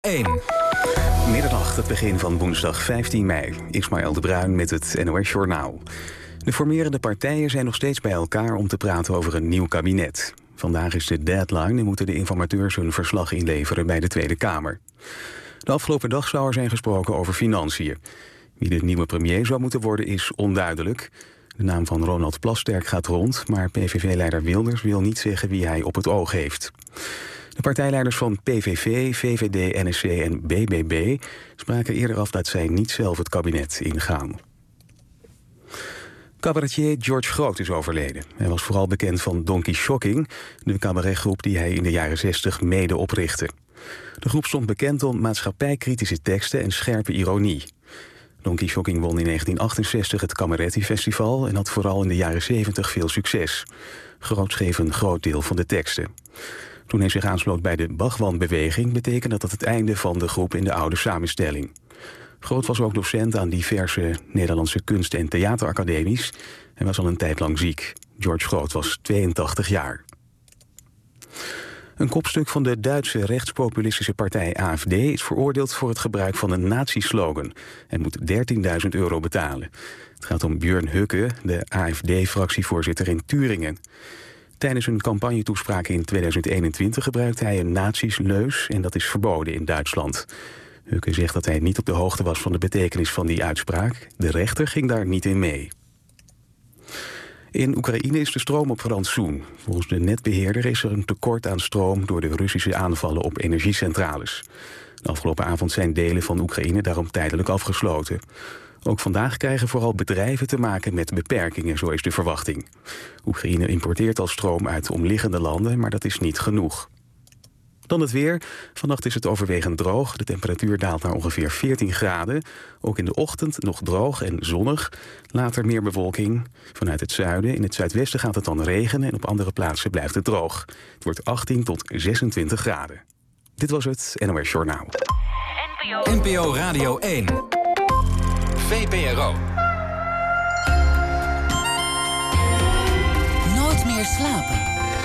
1. Middernacht, het begin van woensdag 15 mei. Ismaël de Bruin met het NOS Journaal. De formerende partijen zijn nog steeds bij elkaar om te praten over een nieuw kabinet. Vandaag is de deadline en moeten de informateurs hun verslag inleveren bij de Tweede Kamer. De afgelopen dag zou er zijn gesproken over financiën. Wie de nieuwe premier zou moeten worden is onduidelijk. De naam van Ronald Plasterk gaat rond, maar PVV-leider Wilders wil niet zeggen wie hij op het oog heeft. De partijleiders van PVV, VVD, NSC en BBB spraken eerder af dat zij niet zelf het kabinet ingaan. Cabaretier George Groot is overleden. Hij was vooral bekend van Donkey Shocking, de cabaretgroep die hij in de jaren 60 mede oprichtte. De groep stond bekend om maatschappijkritische teksten en scherpe ironie. Donkey Shocking won in 1968 het Cabaretti Festival en had vooral in de jaren 70 veel succes. Groot schreef een groot deel van de teksten. Toen hij zich aansloot bij de Bhagwan-beweging betekende dat het einde van de groep in de oude samenstelling. Groot was ook docent aan diverse Nederlandse kunst- en theateracademies en was al een tijd lang ziek. George Groot was 82 jaar. Een kopstuk van de Duitse rechtspopulistische partij AfD is veroordeeld voor het gebruik van een nazi-slogan en moet €13.000 betalen. Het gaat om Björn Höcke, de AfD-fractievoorzitter in Turingen. Tijdens een campagnetoespraak in 2021 gebruikte hij een nazi's-leus en dat is verboden in Duitsland. Höcke zegt dat hij niet op de hoogte was van de betekenis van die uitspraak. De rechter ging daar niet in mee. In Oekraïne is de stroom op rantsoen. Volgens de netbeheerder is er een tekort aan stroom door de Russische aanvallen op energiecentrales. De afgelopen avond zijn delen van Oekraïne daarom tijdelijk afgesloten. Ook vandaag krijgen vooral bedrijven te maken met beperkingen, zo is de verwachting. Oekraïne importeert al stroom uit omliggende landen, maar dat is niet genoeg. Dan het weer. Vannacht is het overwegend droog. De temperatuur daalt naar ongeveer 14 graden. Ook in de ochtend nog droog en zonnig. Later meer bewolking vanuit het zuiden. In het zuidwesten gaat het dan regenen en op andere plaatsen blijft het droog. Het wordt 18 tot 26 graden. Dit was het NOS Journaal. NPO Radio 1. VPRO. Nooit meer slapen.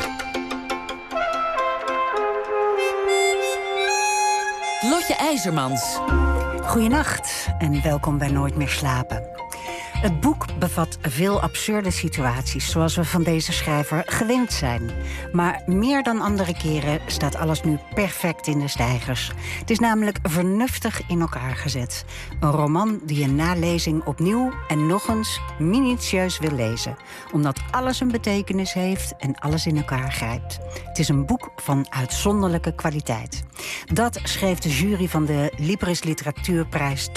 Lotje IJzermans. Goedenacht en welkom bij Nooit meer slapen. Het boek bevat veel absurde situaties, zoals we van deze schrijver gewend zijn. Maar meer dan andere keren staat alles nu perfect in de stijgers. Het is namelijk vernuftig in elkaar gezet. Een roman die je na lezing opnieuw en nog eens minutieus wil lezen. Omdat alles een betekenis heeft en alles in elkaar grijpt. Het is een boek van uitzonderlijke kwaliteit. Dat schreef de jury van de Libris Literatuurprijs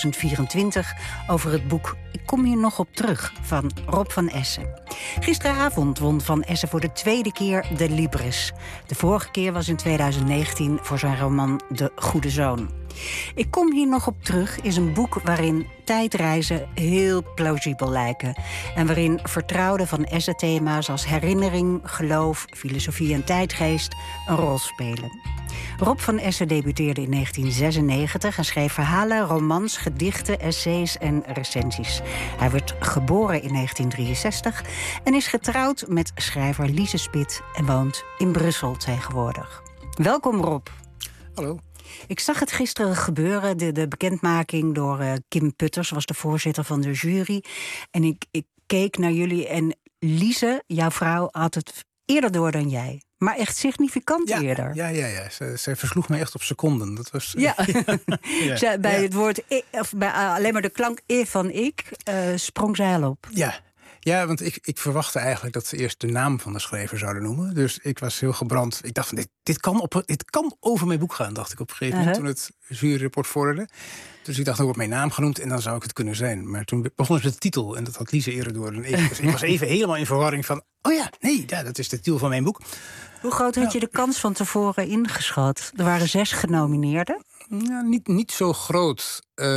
2024 over het boek Ik kom hier nog op terug van Rob van Essen. Gisteravond won Van Essen voor de tweede keer de Libris. De vorige keer was in 2019 voor zijn roman De Goede Zoon. Ik kom hier nog op terug is een boek waarin tijdreizen heel plausibel lijken. En waarin vertrouwde Van Essen-thema's als herinnering, geloof, filosofie en tijdgeest een rol spelen. Rob van Essen debuteerde in 1996 en schreef verhalen, romans, gedichten, essays en recensies. Hij werd geboren in 1963 en is getrouwd met schrijver Lise Spit en woont in Brussel tegenwoordig. Welkom Rob. Hallo. Ik zag het gisteren gebeuren, de bekendmaking door Kim Putters, was de voorzitter van de jury. En ik keek naar jullie en Lise, jouw vrouw, had het eerder door dan jij. Maar echt significant eerder. Ja. Zij versloeg me echt op seconden. Dat was. Ja. Bij het woord of bij alleen maar de klank van ik sprong zij al op. Ja, want ik verwachtte eigenlijk dat ze eerst de naam van de schrijver zouden noemen. Dus ik was heel gebrand. Ik dacht van dit kan over mijn boek gaan, dacht ik op een gegeven moment toen het juryrapport vorderde. Dus ik dacht, dan wordt mijn naam genoemd en dan zou ik het kunnen zijn. Maar toen begon ze met de titel en dat had Lise eerder door dan ik. Dus ik was even helemaal in verwarring van, dat is de titel van mijn boek. Hoe groot had je de kans van tevoren ingeschat? Er waren 6 genomineerden. Ja, niet zo groot.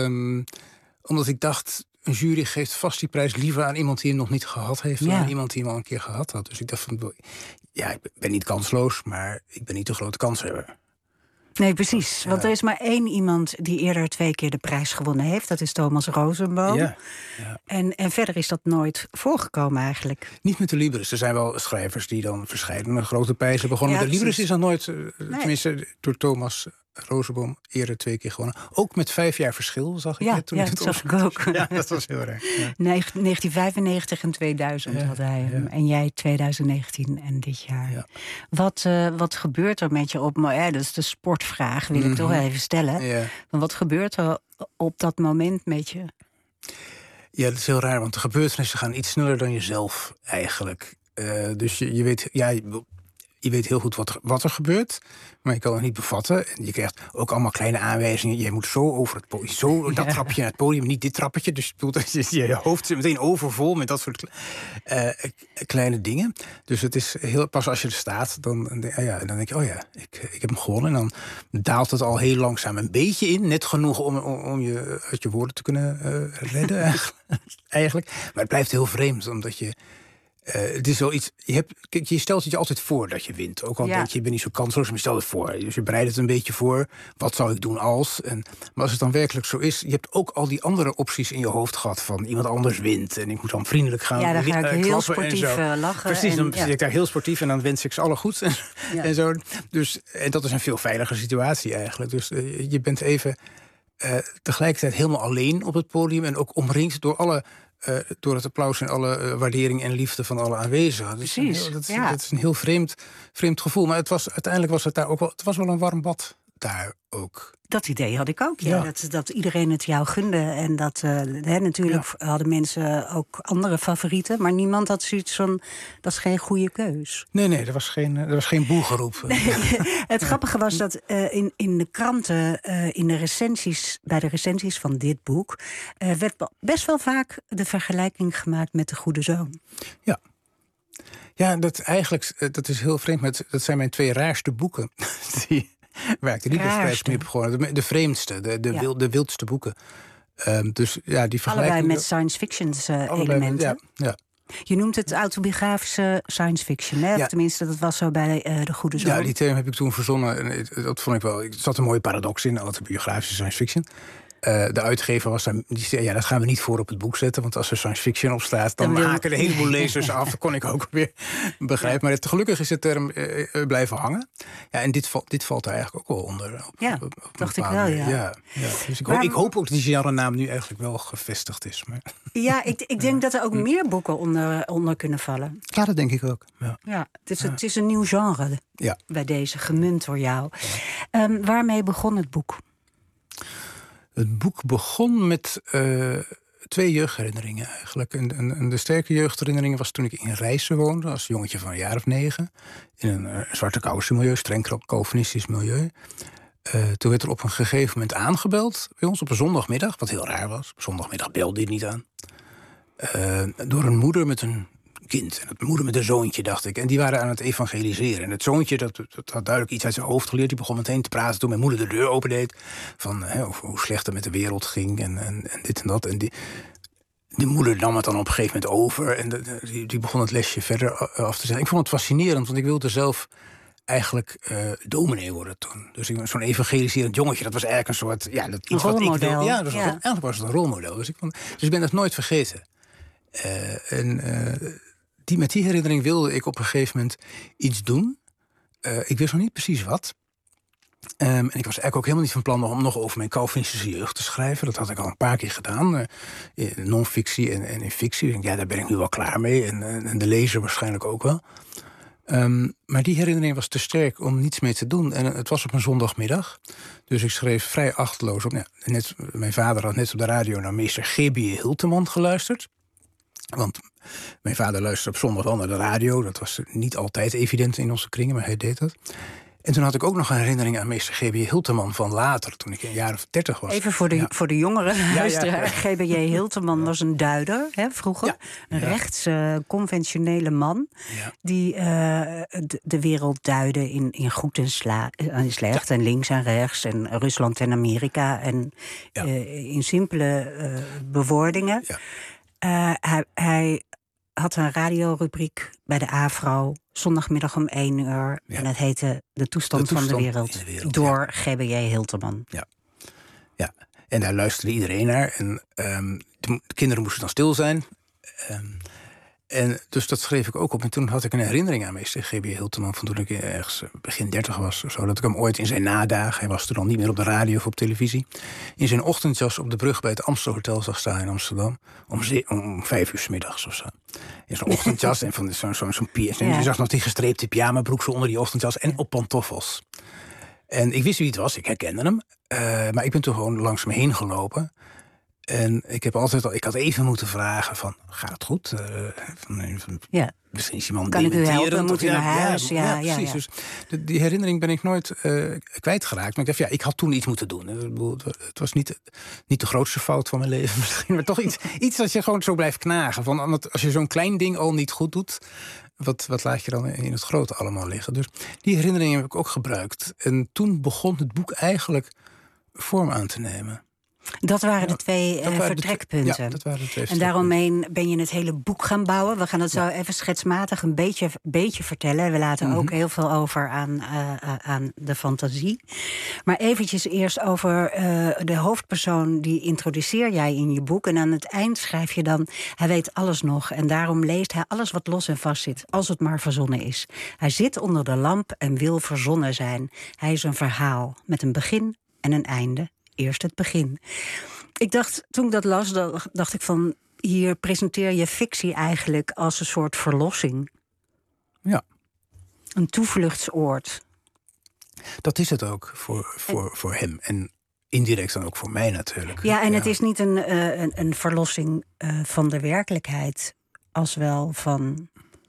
Omdat ik dacht, een jury geeft vast die prijs liever aan iemand die hem nog niet gehad heeft dan aan iemand die hem al een keer gehad had. Dus ik dacht van, ik ben niet kansloos, maar ik ben niet de grote kanshebber. Nee, precies. Want er is maar 1 iemand die eerder 2 keer de prijs gewonnen heeft. Dat is Thomas Rosenboom. Ja. En verder is dat nooit voorgekomen eigenlijk. Niet met de Libris. Er zijn wel schrijvers die dan verscheidene grote prijzen begonnen. Ja, de Libris is dan nooit, tenminste door Thomas Rozenboom eerder 2 keer gewonnen. Ook met 5 jaar verschil, zag ik het toen. Ja, dat zag ik ook. Ja, dat was heel erg. Ja. 1995 en 2000 had hij hem. Ja. En jij 2019 en dit jaar. Ja. Wat gebeurt er met je op... dat is de sportvraag, wil ik toch even stellen. Ja. Maar wat gebeurt er op dat moment met je? Ja, dat is heel raar, want de gebeurtenissen gaan iets sneller dan jezelf eigenlijk. Dus je weet... Je weet heel goed wat er gebeurt, maar je kan het niet bevatten. En je krijgt ook allemaal kleine aanwijzingen. Je moet zo over het podium, zo dat trapje naar het podium, niet dit trappetje. Dus je hoofd zit meteen overvol met dat soort kleine dingen. Dus het is heel pas als je er staat, dan denk je, ik heb hem gewonnen. En dan daalt het al heel langzaam een beetje in, net genoeg om je uit je woorden te kunnen redden eigenlijk. Maar het blijft heel vreemd, omdat je... het is zoiets. Je stelt het je altijd voor dat je wint. Ook al denk je bent niet zo kansloos, maar je stelt het voor. Dus je bereidt het een beetje voor. Wat zou ik doen als? Maar als het dan werkelijk zo is, je hebt ook al die andere opties in je hoofd gehad van iemand anders wint en ik moet dan vriendelijk gaan. Ja, dan ga ik heel sportief lachen. Precies, dan zit ik daar heel sportief en dan wens ik ze alle goed en zo. Dus en dat is een veel veiliger situatie eigenlijk. Dus je bent even tegelijkertijd helemaal alleen op het podium en ook omringd door het applaus en alle waardering en liefde van alle aanwezigen. Precies. Dat is een heel vreemd gevoel. Maar uiteindelijk was het daar ook wel... Het was wel een warm bad daar ook. Dat idee had ik ook, ja. Dat iedereen het jou gunde. En dat natuurlijk hadden mensen ook andere favorieten. Maar niemand had zoiets van, dat is geen goede keus. Nee, er was geen boelgeroep. Het grappige was dat in de kranten, bij de recensies van dit boek... werd best wel vaak de vergelijking gemaakt met De Goede Zoon. Ja. Ja, dat is heel vreemd. Dat zijn mijn 2 raarste boeken waar ik de Liebesprijs mee heb gewonnen. De vreemdste, de wildste boeken. Dus die vergelijking... Allebei met science fiction elementen. Ja. Je noemt het autobiografische science fiction, hè? Ja. Tenminste, dat was zo bij De Goede Zoon. Ja, die term heb ik toen verzonnen. Dat vond ik wel... Er zat een mooie paradox in, autobiografische science fiction. De uitgever was daar, die zei, dat gaan we niet voor op het boek zetten, want als er science fiction op staat, dan haken de heleboel lezers af. Dat kon ik ook weer begrijpen. Maar gelukkig is de term blijven hangen. Ja, en dit valt er eigenlijk ook wel onder. Dacht ik wel, ja. Dus ik hoop ook dat die genrenaam nu eigenlijk wel gevestigd is. Maar. Ja, ik denk dat er ook meer boeken onder kunnen vallen. Ja, dat denk ik ook. Ja, het is een nieuw genre bij deze, gemunt door jou. Waarmee begon het boek? Het boek begon met 2 jeugdherinneringen eigenlijk. En de sterke jeugdherinnering was toen ik in Rijssen woonde, als jongetje van een jaar of 9. In een zwarte kousenmilieu, streng Calvinistisch milieu. Toen werd er op een gegeven moment aangebeld bij ons op een zondagmiddag, wat heel raar was. Op zondagmiddag belde hij niet aan. Door een moeder met een kind. En een moeder met een zoontje, dacht ik. En die waren aan het evangeliseren. En het zoontje, dat had duidelijk iets uit zijn hoofd geleerd. Die begon meteen te praten toen mijn moeder de deur opendeed. Van hoe slecht het met de wereld ging en dit en dat. En die moeder nam het dan op een gegeven moment over. En die begon het lesje verder af te zetten. Ik vond het fascinerend, want ik wilde zelf eigenlijk dominee worden toen. Dus zo'n evangeliserend jongetje, dat was eigenlijk een soort... Een rolmodel. Eigenlijk was het een rolmodel. Dus ik ben dat nooit vergeten. Met die herinnering wilde ik op een gegeven moment iets doen. Ik wist nog niet precies wat. En ik was eigenlijk ook helemaal niet van plan om nog over mijn Calvinistische jeugd te schrijven. Dat had ik al een paar keer gedaan. In non-fictie en in fictie. Ik denk, daar ben ik nu wel klaar mee. En de lezer waarschijnlijk ook wel. Maar die herinnering was te sterk om niets mee te doen. En het was op een zondagmiddag. Dus ik schreef vrij achteloos op. Mijn vader had net op de radio naar meester G.B. Hilteman geluisterd. Want mijn vader luisterde op zondag wel naar de radio. Dat was niet altijd evident in onze kringen, maar hij deed dat. En toen had ik ook nog een herinnering aan meester G.B. Hilteman van later, toen ik een jaar of 30 was. Even voor de jongeren luisteraar. G.B. Hilteman was een duider, vroeger. Ja. Een rechts conventionele man. Ja. Die de wereld duidde in goed en slecht. En links en rechts. En Rusland en Amerika. En in simpele bewoordingen. Ja. Hij had een radiorubriek bij de AVRO, zondagmiddag om 1 uur. Ja. En het heette De Toestand van de Wereld door G.B.J. Hilteman. Ja, en daar luisterde iedereen naar. En de kinderen moesten dan stil zijn. En dus dat schreef ik ook op. En toen had ik een herinnering aan meester G.B. Hilterman van toen ik ergens begin 30 was of zo. Dat ik hem ooit in zijn nadagen, hij was toen al niet meer op de radio of op televisie, in zijn ochtendjas op de brug bij het Amstel Hotel zag staan in Amsterdam. Om 5 uur 's middags of zo. In zo'n ochtendjas en van zo'n pier. En je zag nog die gestreepte pyjamabroek zo onder die ochtendjas en op pantoffels. En ik wist wie het was, ik herkende hem. Maar ik ben toen gewoon langs hem heen gelopen. En ik had even moeten vragen van, gaat het goed? Misschien is iemand kan ik u helpen? dementerend, Moet u naar huis? Ja, precies. Dus die herinnering ben ik nooit kwijtgeraakt. Maar ik dacht, ik had toen iets moeten doen. Het was niet de grootste fout van mijn leven misschien. Maar toch iets dat je gewoon zo blijft knagen. Van, als je zo'n klein ding al niet goed doet, wat laat je dan in het grote allemaal liggen? Dus die herinneringen heb ik ook gebruikt. En toen begon het boek eigenlijk vorm aan te nemen. Dat waren de twee vertrekpunten. Dat waren de twee. En daaromheen ben je het hele boek gaan bouwen. We gaan het zo even schetsmatig een beetje vertellen. We laten ook heel veel over aan de fantasie. Maar eventjes eerst over de hoofdpersoon, die introduceer jij in je boek. En aan het eind schrijf je dan, hij weet alles nog. En daarom leest hij alles wat los en vast zit, als het maar verzonnen is. Hij zit onder de lamp en wil verzonnen zijn. Hij is een verhaal met een begin en een einde. Eerst het begin. Ik dacht, toen ik dat las, dacht ik van, hier presenteer je fictie eigenlijk als een soort verlossing. Ja. Een toevluchtsoord. Dat is het ook voor hem. En indirect dan ook voor mij natuurlijk. Ja, en het is niet een verlossing van de werkelijkheid, als wel van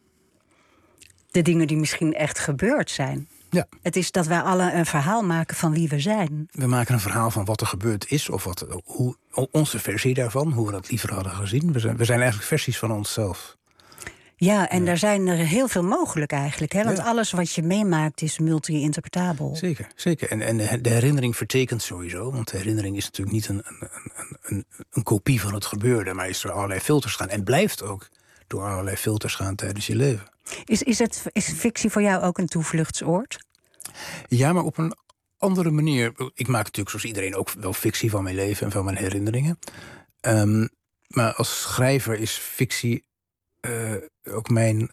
de dingen die misschien echt gebeurd zijn. Ja. Het is dat wij alle een verhaal maken van wie we zijn. We maken een verhaal van wat er gebeurd is, of hoe onze versie daarvan, hoe we dat liever hadden gezien. We zijn eigenlijk versies van onszelf. Ja, en daar zijn er heel veel mogelijk eigenlijk. Hè? Want alles wat je meemaakt is multi-interpretabel. Zeker. En de herinnering vertekent sowieso. Want de herinnering is natuurlijk niet een kopie van het gebeurde, maar is door allerlei filters gaan. En blijft ook door allerlei filters gaan tijdens je leven. Is fictie voor jou ook een toevluchtsoord? Ja, maar op een andere manier. Ik maak natuurlijk zoals iedereen ook wel fictie van mijn leven en van mijn herinneringen. Maar als schrijver is fictie ook mijn...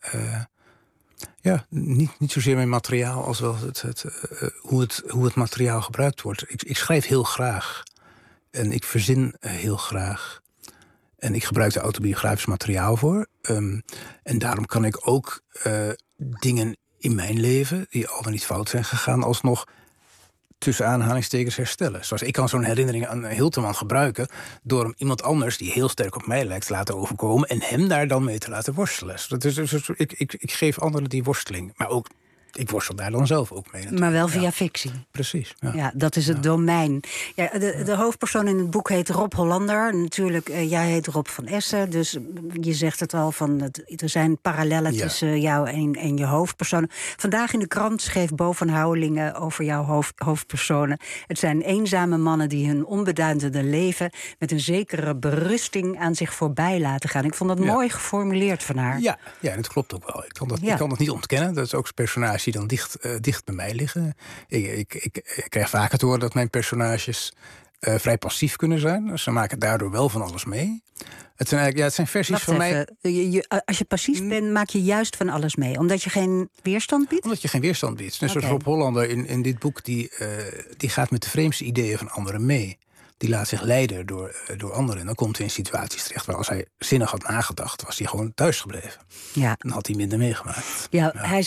niet zozeer mijn materiaal als wel hoe het materiaal gebruikt wordt. Ik schrijf heel graag. En ik verzin heel graag. En ik gebruik er autobiografisch materiaal voor. En daarom kan ik ook dingen in mijn leven, die al dan niet fout zijn gegaan, alsnog tussen aanhalingstekens herstellen. Zoals ik kan zo'n herinnering aan Hilterman gebruiken door hem iemand anders die heel sterk op mij lijkt te laten overkomen en hem daar dan mee te laten worstelen. Dus ik geef anderen die worsteling. Maar ook, ik worstel daar dan zelf ook mee natuurlijk. Maar wel via fictie. Precies. Ja, dat is het domein. Ja, de hoofdpersoon in het boek heet Rob Hollander. Natuurlijk, jij heet Rob van Essen. Dus je zegt het al, er zijn parallellen tussen jou en je hoofdpersoon. Vandaag in de krant schreef Bo van Houwelingen over jouw hoofdpersonen. Het zijn eenzame mannen die hun onbeduidende leven met een zekere berusting aan zich voorbij laten gaan. Ik vond dat mooi geformuleerd van haar. Ja, dat klopt ook wel. Ik kan dat niet ontkennen. Dat is ook personage die dan dicht bij mij liggen. Ik krijg vaker te horen dat mijn personages vrij passief kunnen zijn. Ze maken daardoor wel van alles mee. Het zijn versies van mij. Als je passief bent, maak je juist van alles mee. Omdat je geen weerstand biedt? Omdat je geen weerstand biedt. Net zoals Rob Hollander in dit boek, die gaat met de vreemdste ideeën van anderen mee. Die laat zich leiden door anderen. En dan komt hij in situaties terecht waar als hij zinnig had nagedacht, was hij gewoon thuis gebleven. Ja. Dan had hij minder meegemaakt. Ja.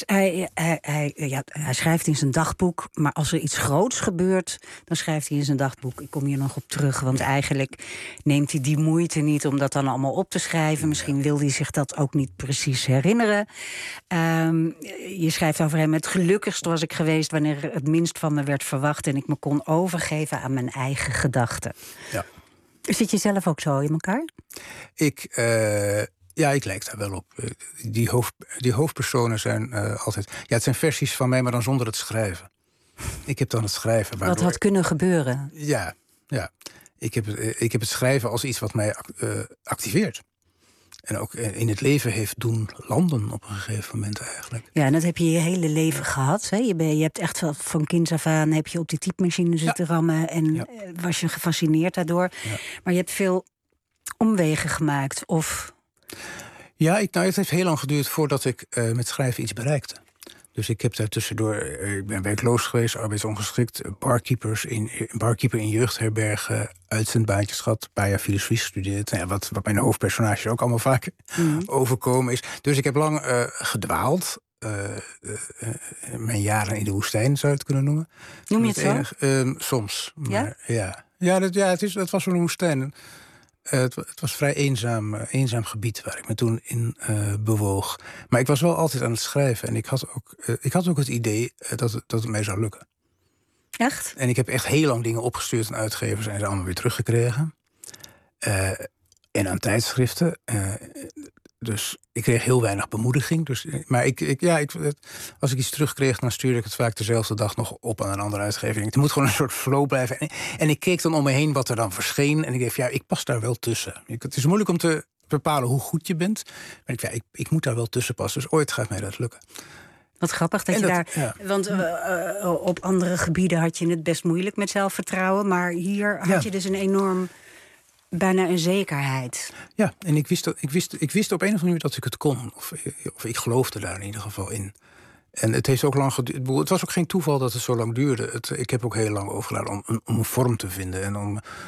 Hij schrijft in zijn dagboek, maar als er iets groots gebeurt, dan schrijft hij in zijn dagboek. Ik kom hier nog op terug, want eigenlijk neemt hij die moeite niet om dat dan allemaal op te schrijven. Misschien wil hij zich dat ook niet precies herinneren. Je schrijft over hem: het gelukkigst was ik geweest wanneer het minst van me werd verwacht en ik me kon overgeven aan mijn eigen gedachten. Ja. Zit je zelf ook zo in elkaar? Ik lijk daar wel op. Die hoofdpersonen zijn altijd... Ja, het zijn versies van mij, maar dan zonder het schrijven. Ik heb dan het schrijven. Wat had kunnen gebeuren? Ja. Ik heb het schrijven als iets wat mij activeert. En ook in het leven heeft doen landen op een gegeven moment eigenlijk. Ja, en dat heb je je hele leven gehad. Hè? Je hebt echt van kinds af aan heb je op die typemachine zitten rammen. En was je gefascineerd daardoor. Ja. Maar je hebt veel omwegen gemaakt. Ja, het heeft heel lang geduurd voordat ik met schrijven iets bereikte. Dus ik heb daar tussendoor, ik ben werkloos geweest, arbeidsongeschikt, barkeeper in jeugdherbergen, uitzendbaantjes gehad, een paar jaar filosofie gestudeerd. Nou ja, wat mijn hoofdpersonages ook allemaal vaak overkomen is. Dus ik heb lang gedwaald. Mijn jaren in de woestijn zou je het kunnen noemen. Noem je het zo? Soms. Ja? Maar, het was wel een woestijn. Het was een vrij eenzaam gebied waar ik me toen in bewoog. Maar ik was wel altijd aan het schrijven. En ik had ook het idee dat het mij zou lukken. Echt? En ik heb echt heel lang dingen opgestuurd aan uitgevers en ze allemaal weer teruggekregen. En aan tijdschriften. Dus ik kreeg heel weinig bemoediging. Maar als ik iets terugkreeg, dan stuurde ik het vaak dezelfde dag nog op aan een andere uitgever. Het moet gewoon een soort flow blijven. En ik keek dan om me heen wat er dan verscheen. En ik dacht, ik pas daar wel tussen. Het is moeilijk om te bepalen hoe goed je bent. Maar ik moet daar wel tussen passen. Dus ooit gaat mij dat lukken. Wat grappig dat je daar... Ja. Want op andere gebieden had je het best moeilijk met zelfvertrouwen. Maar hier had je dus een enorm... bijna een zekerheid. Ja, en ik wist op een of andere manier dat ik het kon. Of ik geloofde daar in ieder geval in. En het heeft ook lang geduurd. Het was ook geen toeval dat het zo lang duurde. Ik heb ook heel lang overgeladen om een vorm te vinden. En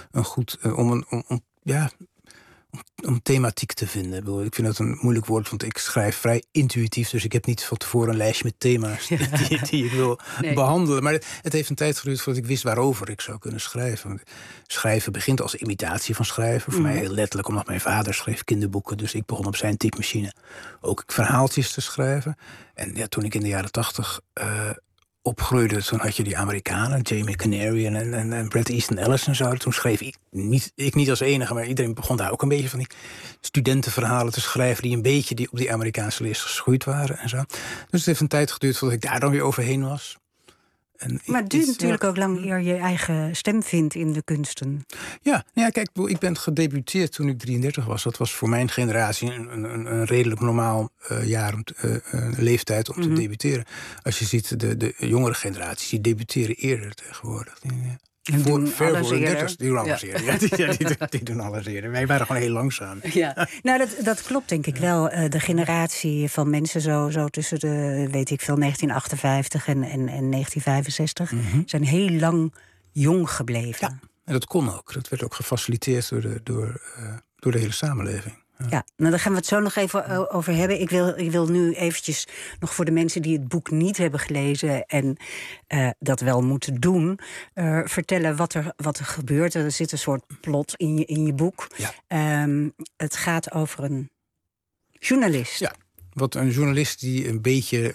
om thematiek te vinden. Ik vind dat een moeilijk woord, want ik schrijf vrij intuïtief. Dus ik heb niet van tevoren een lijstje met thema's die ik wil behandelen. Maar het heeft een tijd geduurd voordat ik wist waarover ik zou kunnen schrijven. Schrijven begint als imitatie van schrijven. Voor mij heel letterlijk, omdat mijn vader schreef kinderboeken. Dus ik begon op zijn typemachine ook verhaaltjes te schrijven. En toen ik in de jaren 80... opgroeide, toen had je die Amerikanen, Jamie Canary en Bret Easton Ellis en zo. Toen schreef ik niet als enige, maar iedereen begon daar ook een beetje van die studentenverhalen te schrijven die een beetje op die Amerikaanse leest geschoeid waren en zo. Dus het heeft een tijd geduurd voordat ik daar dan weer overheen was. Maar het duurt natuurlijk ook lang eer je eigen stem vindt in de kunsten. Ja, kijk, ik ben gedebuteerd toen ik 33 was. Dat was voor mijn generatie een redelijk normaal leeftijd om te debuteren. Als je ziet, de jongere generaties, die debuteren eerder tegenwoordig. Die doen alles eerder. Die doen alles eerder. Wij waren gewoon heel langzaam. Ja. Nou, dat klopt denk ik wel. De generatie van mensen zo tussen de, 1958 en 1965... zijn heel lang jong gebleven. Ja, en dat kon ook. Dat werd ook gefaciliteerd door de hele samenleving. Ja, nou daar gaan we het zo nog even over hebben. Ik wil nu eventjes nog voor de mensen die het boek niet hebben gelezen en dat wel moeten doen, vertellen wat er gebeurt. Er zit een soort plot in je boek. Ja. Het gaat over een journalist. Ja, wat een journalist die een beetje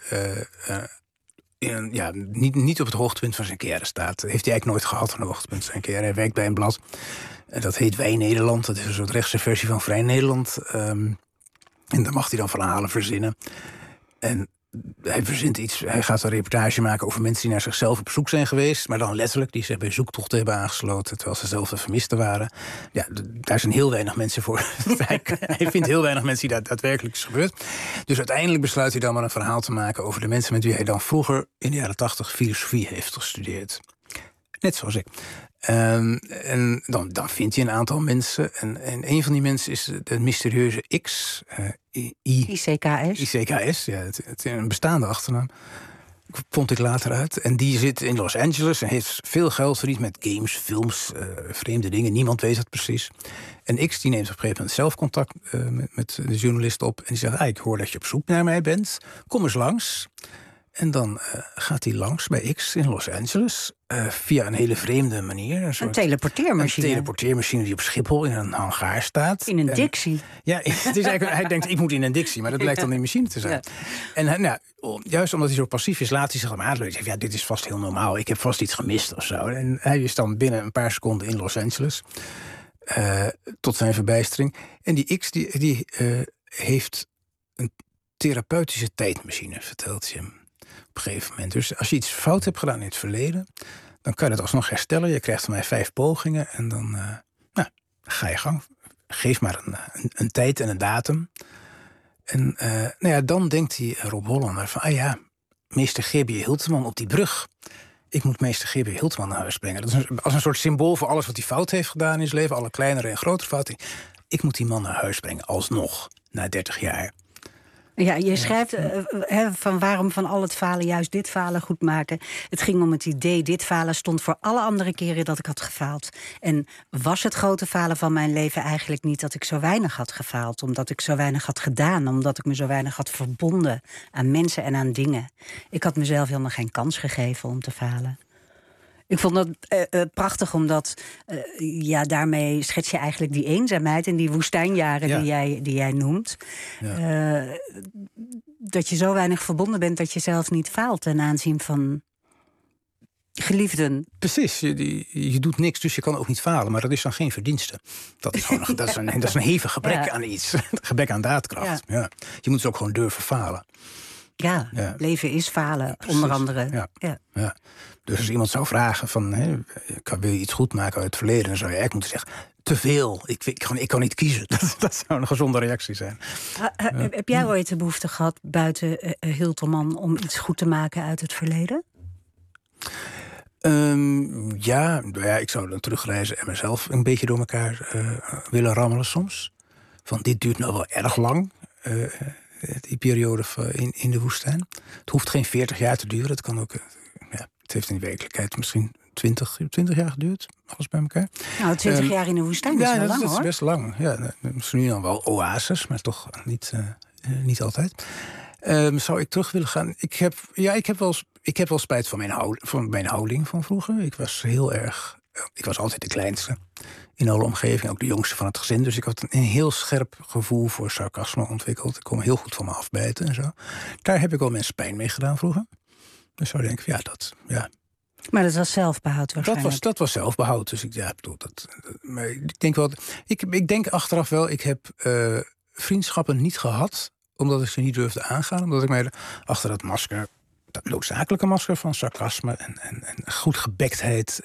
niet op het hoogtepunt van zijn carrière staat. Dat heeft hij eigenlijk nooit gehad, een hoogtepunt van zijn carrière. Hij werkt bij een blad. Dat heet Wij Nederland. Dat is een soort rechtse versie van Vrij Nederland. En daar mag hij dan verhalen verzinnen. En hij verzint iets. Hij gaat een reportage maken over mensen die naar zichzelf op zoek zijn geweest. Maar dan letterlijk, die zich bij zoektochten hebben aangesloten, terwijl ze zelf de vermisten waren. Ja, daar zijn heel weinig mensen voor. Hij vindt heel weinig mensen die dat daadwerkelijk is gebeurd. Dus uiteindelijk besluit hij dan maar een verhaal te maken over de mensen met wie hij dan vroeger in de jaren 80 filosofie heeft gestudeerd. Net zoals ik. En dan vindt hij een aantal mensen. En een van die mensen is de mysterieuze X. ICKS. ICKS, ja, het is een bestaande achternaam. Vond ik later uit. En die zit in Los Angeles en heeft veel geld verdiend met games, films, vreemde dingen. Niemand weet het precies. En X die neemt op een gegeven moment zelf contact met de journalist op. En die zegt, ik hoor dat je op zoek naar mij bent. Kom eens langs. En dan gaat hij langs bij X in Los Angeles. Via een hele vreemde manier. Een teleporteermachine. Een teleporteermachine die op Schiphol in een hangaar staat. In een Dixie. Ja, het is eigenlijk, hij denkt, ik moet in een Dixie. Maar dat blijkt dan een machine te zijn. Ja. En juist omdat hij zo passief is, laat hij zich allemaal uitleggen. Ja, dit is vast heel normaal. Ik heb vast iets gemist of zo. En hij is dan binnen een paar seconden in Los Angeles. Tot zijn verbijstering. En die X die heeft een therapeutische tijdmachine, vertelt hij hem. Op een gegeven moment. Dus als je iets fout hebt gedaan in het verleden, dan kan je het alsnog herstellen. Je krijgt van mij 5 pogingen en dan ga je gang. Geef maar een tijd en een datum. En dan denkt die Rob Hollander van, meester G.B. Hilteman op die brug. Ik moet meester G.B. Hilteman naar huis brengen. Dat is als een soort symbool voor alles wat hij fout heeft gedaan in zijn leven. Alle kleinere en grotere fouten. Ik moet die man naar huis brengen, alsnog. na 30 jaar. Ja, je schrijft van waarom van al het falen juist dit falen goed maken. Het ging om het idee, dit falen stond voor alle andere keren dat ik had gefaald. En was het grote falen van mijn leven eigenlijk niet dat ik zo weinig had gefaald? Omdat ik zo weinig had gedaan, omdat ik me zo weinig had verbonden aan mensen en aan dingen. Ik had mezelf helemaal geen kans gegeven om te falen. Ik vond dat prachtig, omdat daarmee schets je eigenlijk die eenzaamheid en die woestijnjaren die jij noemt. Ja. Dat je zo weinig verbonden bent dat je zelf niet faalt ten aanzien van geliefden. Precies, je doet niks, dus je kan ook niet falen. Maar dat is dan geen verdienste. Dat is gewoon dat is een hevig gebrek aan iets. Gebrek aan daadkracht. Ja. Je moet dus ook gewoon durven falen. Ja, leven is falen, onder andere. Ja. Dus als iemand zou vragen van, wil je iets goed maken uit het verleden, dan zou je eigenlijk moeten zeggen, te veel. Ik kan niet kiezen. Dat zou een gezonde reactie zijn. Heb jij ooit de behoefte gehad buiten Hilterman om iets goed te maken uit het verleden? Ik zou dan terugreizen en mezelf een beetje door elkaar willen rammelen soms. Van dit duurt nou wel erg lang. Die periode in de woestijn. Het hoeft geen 40 jaar te duren. Het kan ook. Het heeft in de werkelijkheid misschien 20 jaar geduurd. Alles bij elkaar. Nou, 20 jaar in de woestijn is wel lang, hoor. Dat is best lang. Ja, misschien nu dan wel oases, maar toch niet altijd. Zou ik terug willen gaan? Ik heb wel spijt van mijn houding van vroeger. Ik was altijd de kleinste in alle omgeving, ook de jongste van het gezin. Dus ik had een heel scherp gevoel voor sarcasme ontwikkeld. Ik kon heel goed van me afbijten en zo. Daar heb ik wel mensen pijn mee gedaan vroeger. Dus zou ik denken, Maar dat was zelfbehoud waarschijnlijk. Dat was zelfbehoud. Dus maar ik denk wel. Ik denk achteraf wel, ik heb vriendschappen niet gehad, omdat ik ze niet durfde aangaan. Omdat ik mij achter dat masker, dat noodzakelijke masker van sarcasme en goed gebektheid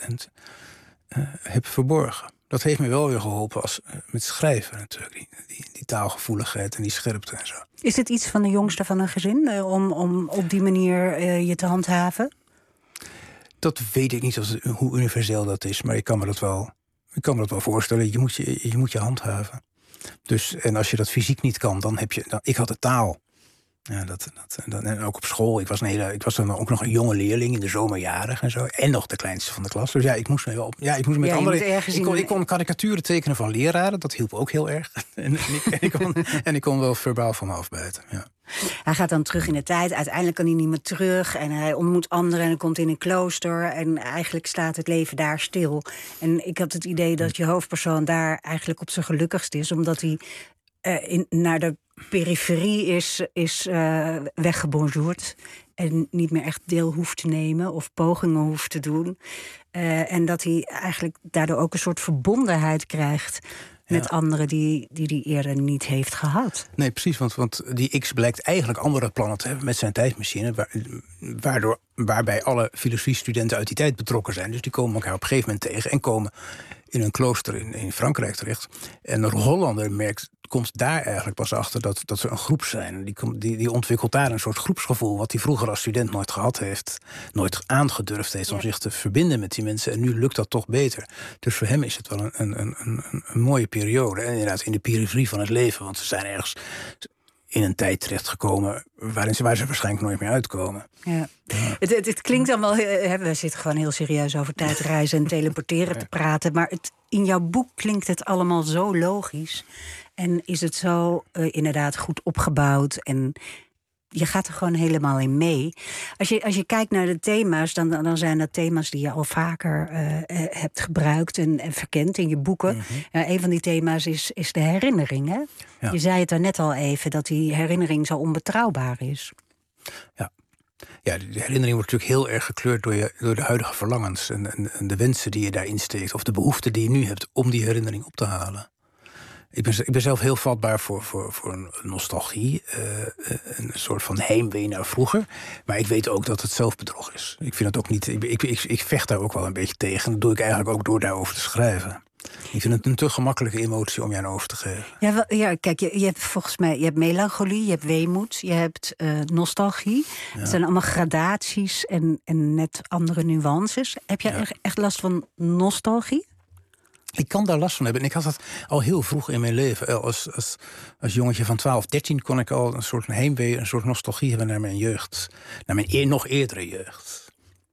heb verborgen. Dat heeft me wel weer geholpen met schrijven natuurlijk. Die taalgevoeligheid en die scherpte en zo. Is het iets van de jongste van een gezin om op die manier je te handhaven? Dat weet ik niet hoe universeel dat is, maar ik kan me dat wel voorstellen. Je moet je handhaven. Dus, en als je dat fysiek niet kan, dan heb je. Ik had de taal. Ja, en ook op school. Ik was dan ook nog een jonge leerling in de zomerjaren en zo. En nog de kleinste van de klas. Dus ik moest me wel. Ik moest met anderen. Ik kon karikaturen tekenen van leraren. Dat hielp ook heel erg. En ik kon wel verbaal van me afbijten. Ja. Hij gaat dan terug in de tijd. Uiteindelijk kan hij niet meer terug. En hij ontmoet anderen en hij komt in een klooster. En eigenlijk staat het leven daar stil. En ik had het idee dat je hoofdpersoon daar eigenlijk op zijn gelukkigst is. Omdat hij naar de periferie is weggebonjourd. En niet meer echt deel hoeft te nemen of pogingen hoeft te doen. En dat hij eigenlijk daardoor ook een soort verbondenheid krijgt met anderen die eerder niet heeft gehad. Nee, precies, want die X blijkt eigenlijk andere plannen te hebben met zijn tijdmachine, waarbij alle filosofiestudenten uit die tijd betrokken zijn. Dus die komen elkaar op een gegeven moment tegen en komen in een klooster in Frankrijk terecht. En een Hollander komt daar eigenlijk pas achter dat ze een groep zijn. Die ontwikkelt daar een soort groepsgevoel, wat hij vroeger als student nooit gehad heeft, nooit aangedurfd heeft om zich te verbinden met die mensen. En nu lukt dat toch beter. Dus voor hem is het wel een mooie periode. En inderdaad in de periferie van het leven, want ze zijn ergens in een tijd terechtgekomen waar ze waarschijnlijk nooit meer uitkomen. Ja. Het klinkt dan wel. We zitten gewoon heel serieus over tijdreizen en teleporteren te praten. Maar in jouw boek klinkt het allemaal zo logisch. En is het zo inderdaad goed opgebouwd. En je gaat er gewoon helemaal in mee. Als je kijkt naar de thema's, dan zijn dat thema's die je al vaker hebt gebruikt en verkend in je boeken. Mm-hmm. Een van die thema's is de herinnering. Hè? Ja. Je zei het daarnet al even, dat die herinnering zo onbetrouwbaar is. Ja, de herinnering wordt natuurlijk heel erg gekleurd door de huidige verlangens en de wensen die je daarin steekt, of de behoeften die je nu hebt om die herinnering op te halen. Ik ben zelf heel vatbaar voor een nostalgie, een soort van heimwee naar vroeger. Maar ik weet ook dat het zelfbedrog is. Ik vind het ook niet. Ik vecht daar ook wel een beetje tegen. Dat doe ik eigenlijk ook door daarover te schrijven. Ik vind het een te gemakkelijke emotie om je aan over te geven. Ja, kijk, je hebt volgens mij, je hebt melancholie, je hebt weemoed, je hebt nostalgie. Ja. Het zijn allemaal gradaties en net andere nuances. Heb jij echt last van nostalgie? Ik kan daar last van hebben. En ik had dat al heel vroeg in mijn leven. Als jongetje van 12, 13 kon ik al een soort heimwee, een soort nostalgie hebben naar mijn jeugd. Naar mijn nog eerdere jeugd.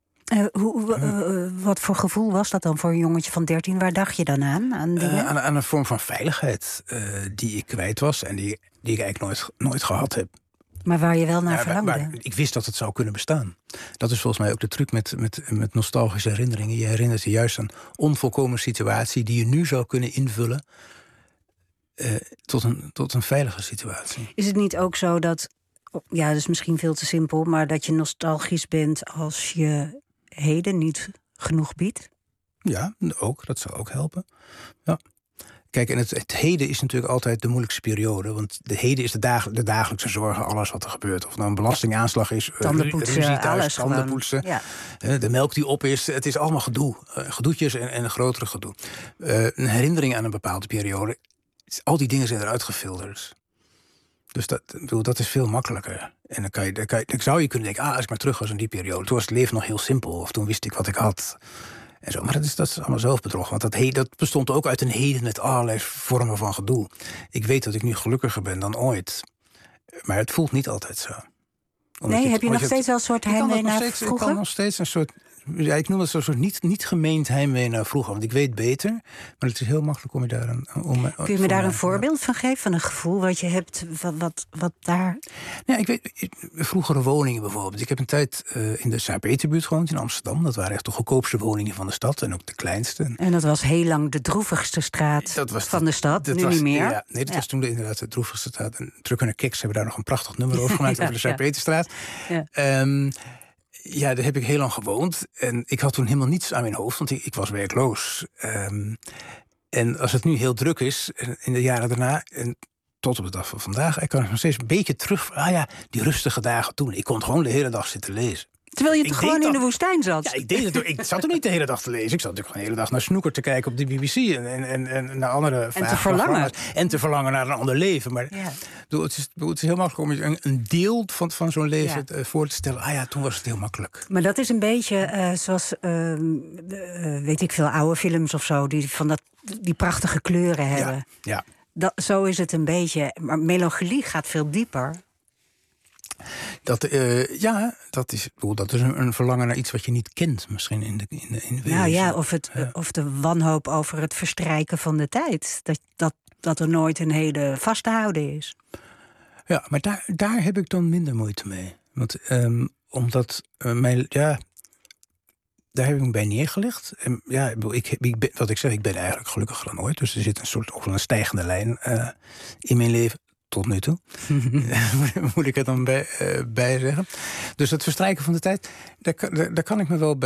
Wat voor gevoel was dat dan voor een jongetje van 13? Waar dacht je dan aan? Aan een vorm van veiligheid die ik kwijt was en die ik eigenlijk nooit gehad heb. Maar waar je wel naar verlangde? Maar ik wist dat het zou kunnen bestaan. Dat is volgens mij ook de truc met nostalgische herinneringen. Je herinnert je juist een onvolkomen situatie die je nu zou kunnen invullen tot een veilige situatie. Is het niet ook zo dat, ja, dat is misschien veel te simpel, maar dat je nostalgisch bent als je heden niet genoeg biedt? Ja, ook. Dat zou ook helpen. Ja. Kijk, en het heden is natuurlijk altijd de moeilijkste periode. Want de heden is de dagelijkse zorgen, alles wat er gebeurt. Of nou een belastingaanslag is, tandenpoetsen, ruzie thuis, alles tandenpoetsen. Ja. De melk die op is, het is allemaal gedoe. Gedoetjes en een grotere gedoe. Een herinnering aan een bepaalde periode, al die dingen zijn eruit gefilterd. Dus dat is veel makkelijker. En dan zou je kunnen denken, als ik maar terug was in die periode. Toen was het leven nog heel simpel. Of toen wist ik wat ik had. En zo. Maar dat is allemaal zelfbedrog. Want dat bestond ook uit een heden met allerlei vormen van gedoe. Ik weet dat ik nu gelukkiger ben dan ooit. Maar het voelt niet altijd zo. Heb je nog steeds wel een soort heimwee naar vroeger? Ik kan nog steeds een soort... Ja, ik noem het zo'n soort niet gemeend heimwee naar vroeger. Want ik weet beter, maar het is heel makkelijk om je daar Kun je me daar een voorbeeld van geven? Van een gevoel wat je hebt, wat daar... Ja, ik weet, vroegere woningen bijvoorbeeld. Ik heb een tijd in de Sint-Peterbuurt gewoond in Amsterdam. Dat waren echt de goedkoopste woningen van de stad en ook de kleinste. En dat was heel lang de droevigste straat van de stad, nu niet meer? Ja, nee, dat was toen inderdaad de droevigste straat. En Trucker en Keks hebben daar nog een prachtig nummer over gemaakt over de Sint-Peterstraat. Ja, daar heb ik heel lang gewoond. En ik had toen helemaal niets aan mijn hoofd, want ik was werkloos. En als het nu heel druk is, in de jaren daarna... en tot op de dag van vandaag, ik kan nog steeds een beetje terug... die rustige dagen toen. Ik kon gewoon de hele dag zitten lezen. Terwijl je gewoon in de woestijn zat. Ja, ik deed het. Ik zat er niet de hele dag te lezen. Ik zat natuurlijk gewoon de hele dag naar snooker te kijken op de BBC... en naar andere en te verlangen. En te verlangen naar een ander leven. Maar het is heel makkelijk om een deel van zo'n leven voor te stellen. Toen was het heel makkelijk. Maar dat is een beetje zoals, weet ik veel, oude films of zo... die prachtige kleuren hebben. Ja. Zo is het een beetje. Maar melancholie gaat veel dieper. Dat is een verlangen naar iets wat je niet kent, misschien in de Nou ja, of de wanhoop over het verstrijken van de tijd. Dat er nooit een hele vast te houden is. Ja, maar daar heb ik dan minder moeite mee. Want omdat daar heb ik me bij neergelegd. Wat ik zeg, ik ben eigenlijk gelukkiger dan ooit. Dus er zit een soort of een stijgende lijn in mijn leven. Tot nu toe. Moet ik het dan bij zeggen. Dus het verstrijken van de tijd, daar kan ik me wel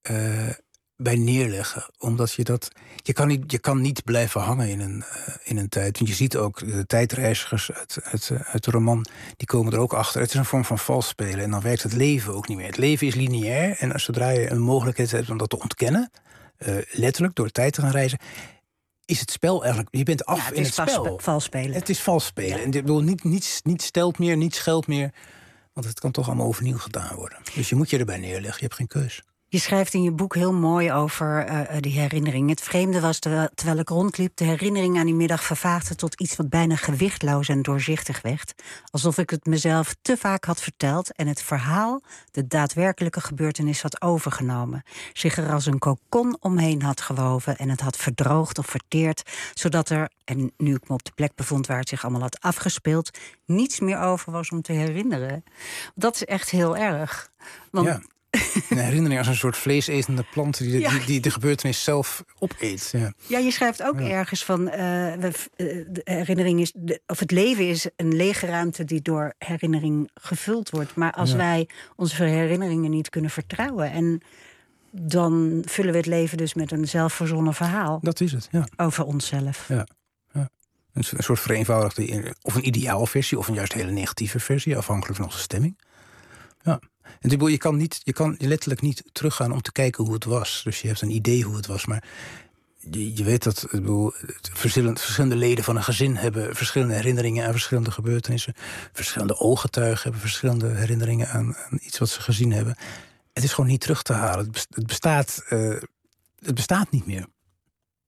bij neerleggen. Omdat je kan niet blijven hangen in een tijd. Want je ziet ook de tijdreizigers uit de roman, die komen er ook achter. Het is een vorm van vals spelen. En dan werkt het leven ook niet meer. Het leven is lineair. En zodra je een mogelijkheid hebt om dat te ontkennen, letterlijk door de tijd te gaan reizen, is het spel eigenlijk... Je bent af in het spel. Vals spelen. Het is vals spelen. Ja. En ik bedoel, niet stelt meer, niet scheldt meer. Want het kan toch allemaal overnieuw gedaan worden. Dus je moet je erbij neerleggen. Je hebt geen keus. Je schrijft in je boek heel mooi over die herinnering. Het vreemde was, terwijl ik rondliep, de herinnering aan die middag vervaagde tot iets wat bijna gewichtloos en doorzichtig werd. Alsof ik het mezelf te vaak had verteld en het verhaal, de daadwerkelijke gebeurtenis, had overgenomen. Zich er als een kokon omheen had gewoven en het had verdroogd of verteerd, zodat er, en nu ik me op de plek bevond waar het zich allemaal had afgespeeld, niets meer over was om te herinneren. Dat is echt heel erg. Want een herinnering als een soort vleesetende plant die de gebeurtenis zelf opeet. Ja, je schrijft ook ergens van de herinnering is, of het leven is een lege ruimte die door herinnering gevuld wordt. Maar als wij onze herinneringen niet kunnen vertrouwen, en dan vullen we het leven dus met een zelfverzonnen verhaal. Dat is het, over onszelf. Ja. Een soort vereenvoudigde, of een ideaalversie, of een juist hele negatieve versie, afhankelijk van onze stemming. Ja. En je kan letterlijk niet teruggaan om te kijken hoe het was. Dus je hebt een idee hoe het was, maar je weet dat verschillende leden van een gezin hebben verschillende herinneringen aan verschillende gebeurtenissen. Verschillende ooggetuigen hebben verschillende herinneringen aan iets wat ze gezien hebben. Het is gewoon niet terug te halen. Het bestaat niet meer.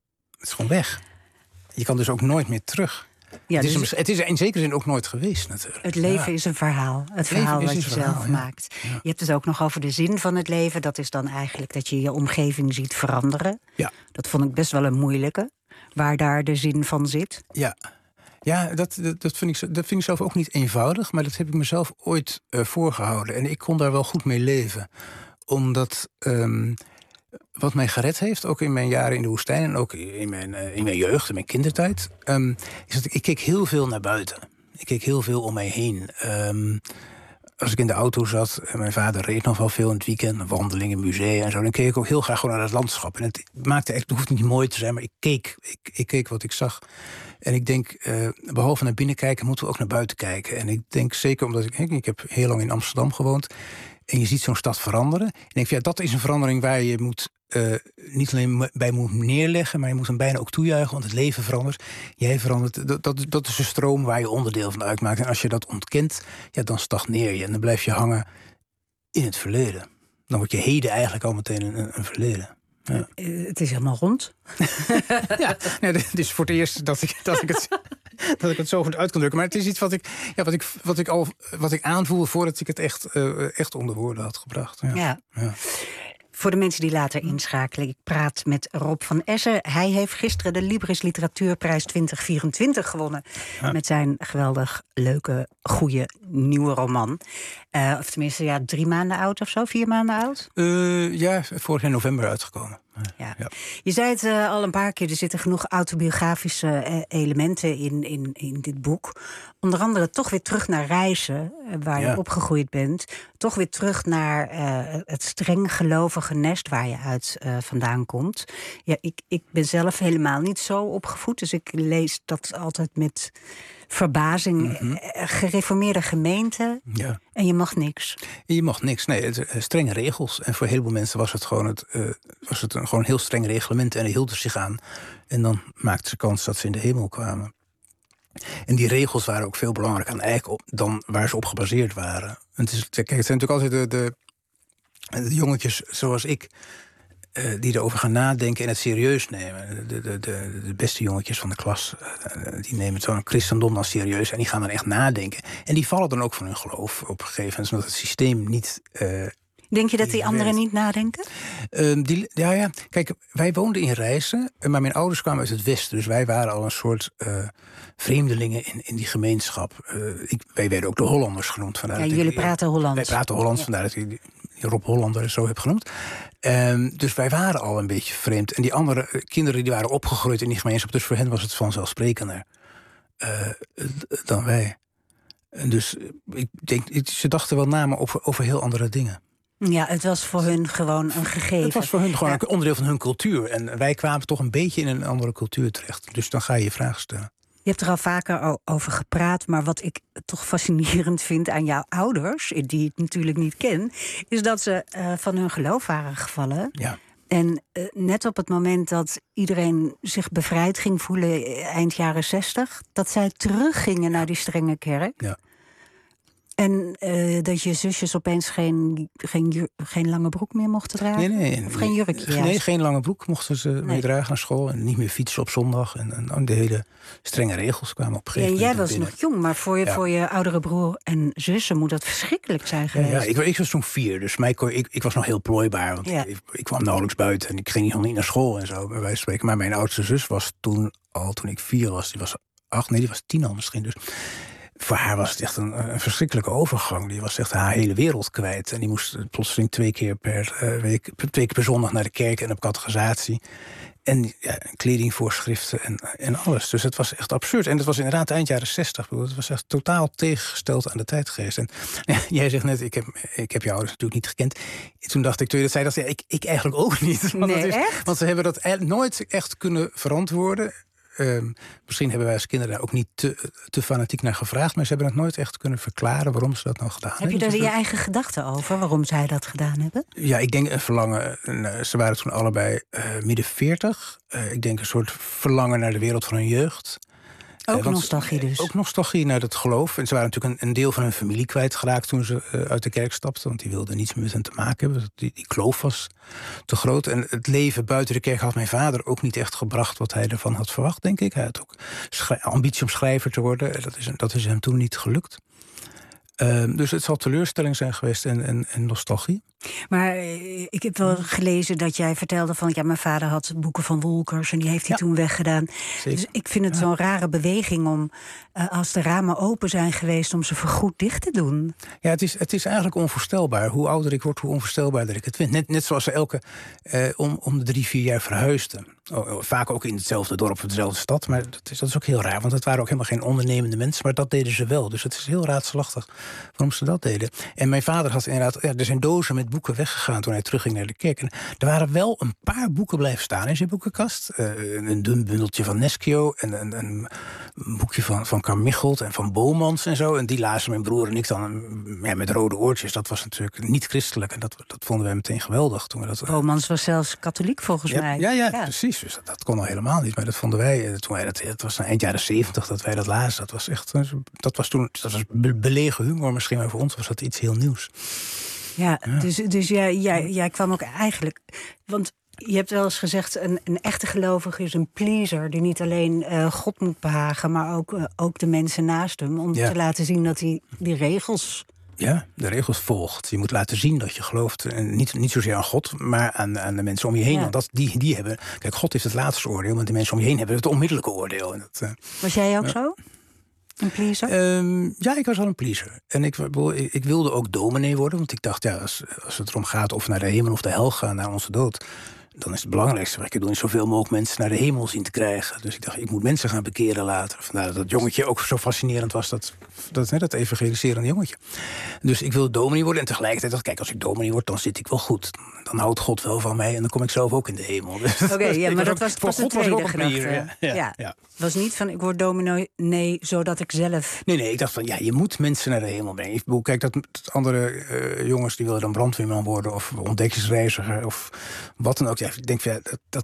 Het is gewoon weg. Je kan dus ook nooit meer terug. Ja, het is er in zekere zin ook nooit geweest natuurlijk. Het leven is een verhaal. Het verhaal wat je zelf maakt. Ja. Je hebt het ook nog over de zin van het leven. Dat is dan eigenlijk dat je je omgeving ziet veranderen. Ja. Dat vond ik best wel een moeilijke. Waar daar de zin van zit. Ja, dat vind ik zelf ook niet eenvoudig. Maar dat heb ik mezelf ooit voorgehouden. En ik kon daar wel goed mee leven. Omdat wat mij gered heeft, ook in mijn jaren in de woestijn... en ook in mijn jeugd, in mijn kindertijd... is dat ik keek heel veel naar buiten. Ik keek heel veel om mij heen. Als ik in de auto zat, mijn vader reed nog wel veel in het weekend... wandelingen, musea en zo, dan keek ik ook heel graag gewoon naar het landschap. En het maakte echt, het hoeft niet mooi te zijn, maar ik keek wat ik zag. En ik denk, behalve naar binnen kijken, moeten we ook naar buiten kijken. En ik denk zeker, omdat ik heb heel lang in Amsterdam gewoond... en je ziet zo'n stad veranderen. En ik denk, dat is een verandering waar je niet alleen bij moet neerleggen... maar je moet hem bijna ook toejuichen, want het leven verandert. Jij verandert. Dat is een stroom waar je onderdeel van uitmaakt. En als je dat ontkent, dan stagneer je. En dan blijf je hangen in het verleden. Dan wordt je heden eigenlijk al meteen een verleden. Ja. Het is helemaal rond. Het is voor het eerst dat ik het zo goed uit kan drukken. Maar het is iets wat ik aanvoel voordat ik het echt onder woorden had gebracht. Ja. Voor de mensen die later inschakelen, ik praat met Rob van Essen. Hij heeft gisteren de Libris Literatuurprijs 2024 gewonnen. Ja. Met zijn geweldig leuke, goede, nieuwe roman. Of tenminste, 3 maanden oud of zo, 4 maanden oud? Vorig jaar november uitgekomen. Ja. Je zei het al een paar keer, er zitten genoeg autobiografische elementen in dit boek. Onder andere toch weer terug naar reizen, waar je opgegroeid bent. Toch weer terug naar het streng gelovige nest waar je uit vandaan komt. Ja, ik ben zelf helemaal niet zo opgevoed, dus ik lees dat altijd met verbazing. Gereformeerde gemeente en je mag niks. Je mag niks, nee, strenge regels. En voor een heleboel mensen was het gewoon een heel streng reglement en die hielden zich aan. En dan maakten ze kans dat ze in de hemel kwamen. En die regels waren ook veel belangrijker dan waar ze op gebaseerd waren. Het zijn natuurlijk altijd de jongetjes zoals ik... die erover gaan nadenken en het serieus nemen. De beste jongetjes van de klas, die nemen zo'n christendom dan serieus... en die gaan dan echt nadenken. En die vallen dan ook van hun geloof op een gegeven moment... omdat het systeem niet... Denk je dat die anderen niet nadenken? Kijk, wij woonden in Rijssen, maar mijn ouders kwamen uit het westen. Dus wij waren al een soort vreemdelingen in die gemeenschap. Wij werden ook de Hollanders genoemd. Jullie praten Hollands. Wij praten Hollands, vandaar dat ik Rob Hollander zo heb genoemd. Dus wij waren al een beetje vreemd. En die andere kinderen die waren opgegroeid in die gemeenschap... dus voor hen was het vanzelfsprekender dan wij. En dus ik denk, ze dachten wel na, maar over heel andere dingen. Ja, het was voor hun gewoon een gegeven. Het was voor hun gewoon een onderdeel van hun cultuur. En wij kwamen toch een beetje in een andere cultuur terecht. Dus dan ga je vragen stellen. Je hebt er al vaker over gepraat, maar wat ik toch fascinerend vind aan jouw ouders, die ik natuurlijk niet ken, is dat ze van hun geloof waren gevallen. Ja. En net op het moment dat iedereen zich bevrijd ging voelen, eind jaren 60, dat zij teruggingen naar die strenge kerk. Ja. En dat je zusjes opeens geen lange broek meer mochten dragen? Nee. Of geen jurkje? Nee, geen lange broek mochten ze meedragen naar school. En niet meer fietsen op zondag. En de hele strenge regels kwamen op een gegeven moment. En jij was nog jong, maar voor je oudere broer en zussen moet dat verschrikkelijk zijn geweest. Ja, ik was toen 4, dus ik was nog heel plooibaar. Want ik kwam nauwelijks buiten en ik ging nog niet naar school en zo, bij wijze van spreken. Maar mijn oudste zus was toen ik 4 was, die was 8, nee, die was 10 al misschien. Dus voor haar was het echt een verschrikkelijke overgang. Die was echt haar hele wereld kwijt. En die moest plotseling 2 keer per zondag naar de kerk en op catechisatie. En kledingvoorschriften en alles. Dus het was echt absurd. En het was inderdaad eind jaren 60. Het was echt totaal tegengesteld aan de tijdgeest. En jij zegt net, ik heb je ouders natuurlijk niet gekend. Toen dacht ik, toen je dat zei, dacht ik, ik eigenlijk ook niet. Want, echt? Want ze hebben dat nooit echt kunnen verantwoorden. Misschien hebben wij als kinderen daar ook niet te fanatiek naar gevraagd, maar ze hebben het nooit echt kunnen verklaren waarom ze dat nou gedaan hebben. Heb je daar je eigen gedachten over, waarom zij dat gedaan hebben? Ja, ik denk een verlangen. Ze waren toen allebei midden 40. Ik denk een soort verlangen naar de wereld van hun jeugd. Ook nostalgie dus. Ook nostalgie naar het geloof. En ze waren natuurlijk een deel van hun familie kwijtgeraakt toen ze uit de kerk stapten. Want die wilden niets meer met hen te maken hebben. Die kloof was te groot. En het leven buiten de kerk had mijn vader ook niet echt gebracht wat hij ervan had verwacht, denk ik. Hij had ook ambitie om schrijver te worden. Dat is hem toen niet gelukt. Dus het zal teleurstelling zijn geweest en nostalgie. Maar ik heb wel gelezen dat jij vertelde van... ja, mijn vader had boeken van Wolkers en die heeft hij toen weggedaan. Zeker. Dus ik vind het zo'n rare beweging om, als de ramen open zijn geweest... om ze voorgoed dicht te doen. Ja, het is eigenlijk onvoorstelbaar. Hoe ouder ik word, hoe onvoorstelbaarder ik het vind. Net zoals ze elke om de 3-4 jaar verhuisden. Vaak ook in hetzelfde dorp of dezelfde stad. Maar dat is ook heel raar, want het waren ook helemaal geen ondernemende mensen. Maar dat deden ze wel. Dus het is heel raadselachtig waarom ze dat deden. En mijn vader had inderdaad... er zijn dozen met boeken weggegaan toen hij terugging naar de kerk. En er waren wel een paar boeken blijven staan in zijn boekenkast. Een dun bundeltje van Neschio en een boekje van Carmichelt en van Bomans en zo. En die lazen mijn broer en ik dan met rode oortjes. Dat was natuurlijk niet christelijk. En dat vonden wij meteen geweldig. Toen we dat, Bomans was zelfs katholiek volgens mij. Ja, precies. Dus dat kon al helemaal niet. Maar dat vonden wij, het was eind jaren 70 dat wij dat lazen. Dat was echt, dat was belegen humor. Misschien maar voor ons was dat iets heel nieuws. Ja, dus jij kwam ook eigenlijk... Want je hebt wel eens gezegd, een echte gelovige is een pleaser... die niet alleen God moet behagen, maar ook de mensen naast hem... om te laten zien dat hij die regels... Ja, de regels volgt. Je moet laten zien dat je gelooft. En niet zozeer aan God, maar aan de mensen om je heen. Ja. Want die hebben... Kijk, God heeft het laatste oordeel... maar de mensen om je heen hebben het onmiddellijke oordeel. En was jij ook zo? Een pleaser? Ja, ik was wel een pleaser. En ik wilde ook dominee worden. Want ik dacht, als het erom gaat of naar de hemel of de hel gaan... naar onze dood... dan is het belangrijkste wat ik doe... is zoveel mogelijk mensen naar de hemel zien te krijgen. Dus ik dacht, ik moet mensen gaan bekeren later. Vandaar dat dat jongetje ook zo fascinerend was... dat evangeliserende jongetje. Dus ik wilde dominee worden. En tegelijkertijd dacht ik, kijk, als ik dominee word... dan zit ik wel goed. Dan houdt God wel van mij... en dan kom ik zelf ook in de hemel. Oké, maar dat was de tweede gedachte. Ja. Het was niet van, ik word dominee zodat ik zelf... Nee, ik dacht van, je moet mensen naar de hemel brengen. Ik bedoel, kijk, dat andere jongens... die willen dan brandweerman worden... of ontdekkingsreiziger, of wat dan ook. Ja, ik denk,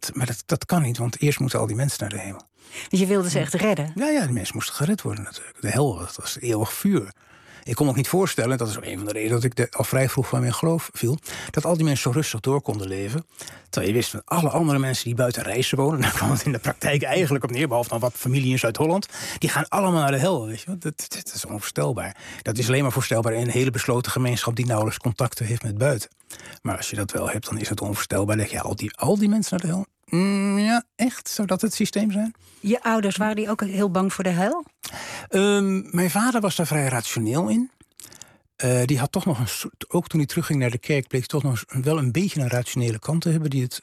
dat kan niet, want eerst moeten al die mensen naar de hemel. Dus je wilde ze echt redden? Ja, die mensen moesten gered worden natuurlijk. De hel, dat was eeuwig vuur. Ik kon me ook niet voorstellen, dat is ook een van de redenen... dat ik al vrij vroeg van mijn geloof viel... dat al die mensen zo rustig door konden leven. Terwijl je wist van alle andere mensen die buiten Rijssen wonen... daar kwam het in de praktijk eigenlijk op neer... behalve dan wat familie in Zuid-Holland... die gaan allemaal naar de hel, weet je. Dat is onvoorstelbaar. Dat is alleen maar voorstelbaar in een hele besloten gemeenschap... die nauwelijks contacten heeft met buiten. Maar als je dat wel hebt, dan is het onvoorstelbaar. Leg je al die mensen naar de hel? Ja, echt? Zou dat het systeem zijn? Je ouders, waren die ook heel bang voor de hel? Mijn vader was daar vrij rationeel in. Die had toch nog ook toen hij terugging naar de kerk... bleek toch nog wel een beetje een rationele kant te hebben... die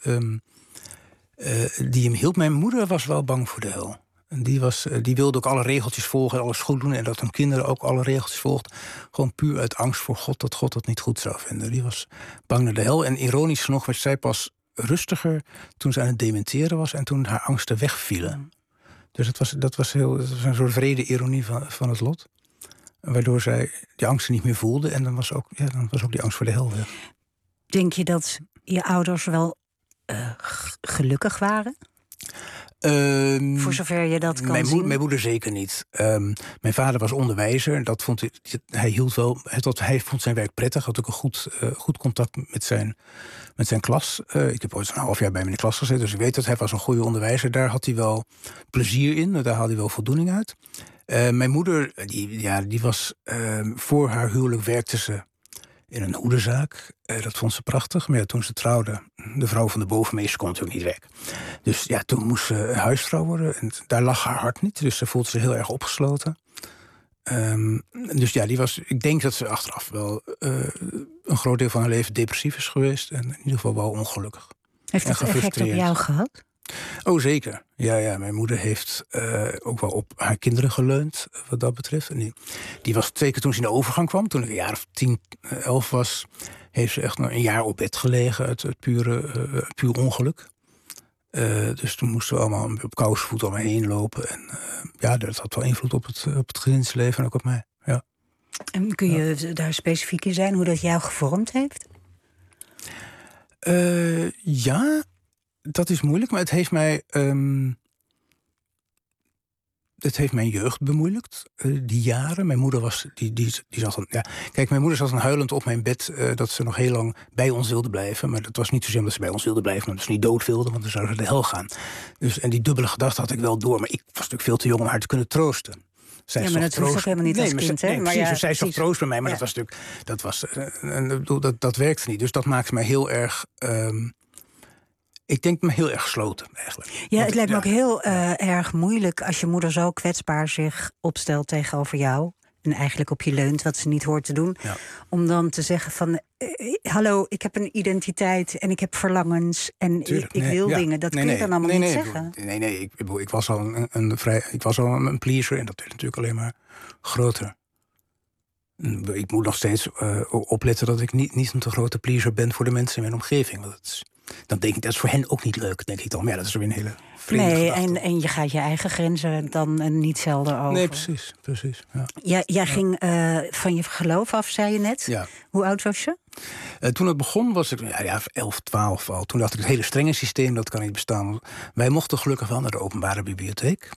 hem hielp. Mijn moeder was wel bang voor de hel. En die wilde ook alle regeltjes volgen en alles goed doen... en dat hun kinderen ook alle regeltjes volgt. Gewoon puur uit angst voor God, dat God dat niet goed zou vinden. Die was bang naar de hel. En ironisch genoeg was zij pas rustiger toen ze aan het dementeren was... en toen haar angsten wegvielen. Dus dat was een soort vrede ironie van het lot. Waardoor zij die angsten niet meer voelde. En dan was ook die angst voor de hel weg. Denk je dat je ouders wel gelukkig waren? Voor zover je dat kan zien? Mijn moeder zeker niet. Mijn vader was onderwijzer. Hij vond zijn werk prettig. Had ook een goed contact met zijn klas. Ik heb ooit een half jaar bij hem in de klas gezeten. Dus ik weet dat hij was een goede onderwijzer. Daar had hij wel plezier in. Daar haalde hij wel voldoening uit. Mijn moeder, die was voor haar huwelijk werkte ze in een hoedenzaak. Dat vond ze prachtig. Maar toen ze trouwde, de vrouw van de bovenmeester kon natuurlijk niet werken. Dus toen moest ze huisvrouw worden. En daar lag haar hart niet. Dus ze voelde zich heel erg opgesloten. Ik denk dat ze achteraf wel een groot deel van haar leven depressief is geweest. En in ieder geval wel ongelukkig. Heeft dat effect op jou gehad? Oh, zeker. Ja, mijn moeder heeft ook wel op haar kinderen geleund, wat dat betreft. En die was 2 keer toen ze in de overgang kwam. Toen ik een jaar of 10, 11 was, heeft ze echt nog een jaar op bed gelegen uit het puur ongeluk. Dus toen moesten we allemaal op kousenvoet om me heen lopen. En dat had wel invloed op het gezinsleven en ook op mij. Ja. En kun je daar specifiek in zijn, hoe dat jou gevormd heeft? Ja, dat is moeilijk, maar het heeft mij... het heeft mijn jeugd bemoeilijkt, die jaren. Mijn moeder was, die zat dan... Ja, kijk, mijn moeder zat dan huilend op mijn bed... dat ze nog heel lang bij ons wilde blijven. Maar dat was niet zozeer omdat ze bij ons wilde blijven... maar dat ze niet dood wilde, want dan zou ze de hel gaan. Dus, en die dubbele gedachte had ik wel door. Maar ik was natuurlijk veel te jong om haar te kunnen troosten. Zij maar dat hoeft ook helemaal niet als kind, hè? Nee, maar precies, zij zocht troost bij mij, maar dat werkte niet. Dus dat maakte mij heel erg... ik denk me heel erg gesloten, eigenlijk. Ja, het lijkt me ook heel erg moeilijk... als je moeder zo kwetsbaar zich opstelt tegenover jou... en eigenlijk op je leunt, wat ze niet hoort te doen... om dan te zeggen van... hallo, ik heb een identiteit en ik heb verlangens... en ik wil dingen, dat kun je dan allemaal niet zeggen. Nee, ik was al een pleaser... en dat werd natuurlijk alleen maar groter. Ik moet nog steeds opletten dat ik niet een te grote pleaser ben... voor de mensen in mijn omgeving, want dan denk ik, dat is voor hen ook niet leuk, denk ik dan. Maar ja, dat is weer een hele vreemde gedachte. En je gaat je eigen grenzen dan niet zelden over. Nee, precies. Ja. Jij ging van je geloof af, zei je net. Ja. Hoe oud was je? Toen het begon was ik 11, 12 al. Toen dacht ik, het hele strenge systeem, dat kan niet bestaan. Wij mochten gelukkig wel naar de openbare bibliotheek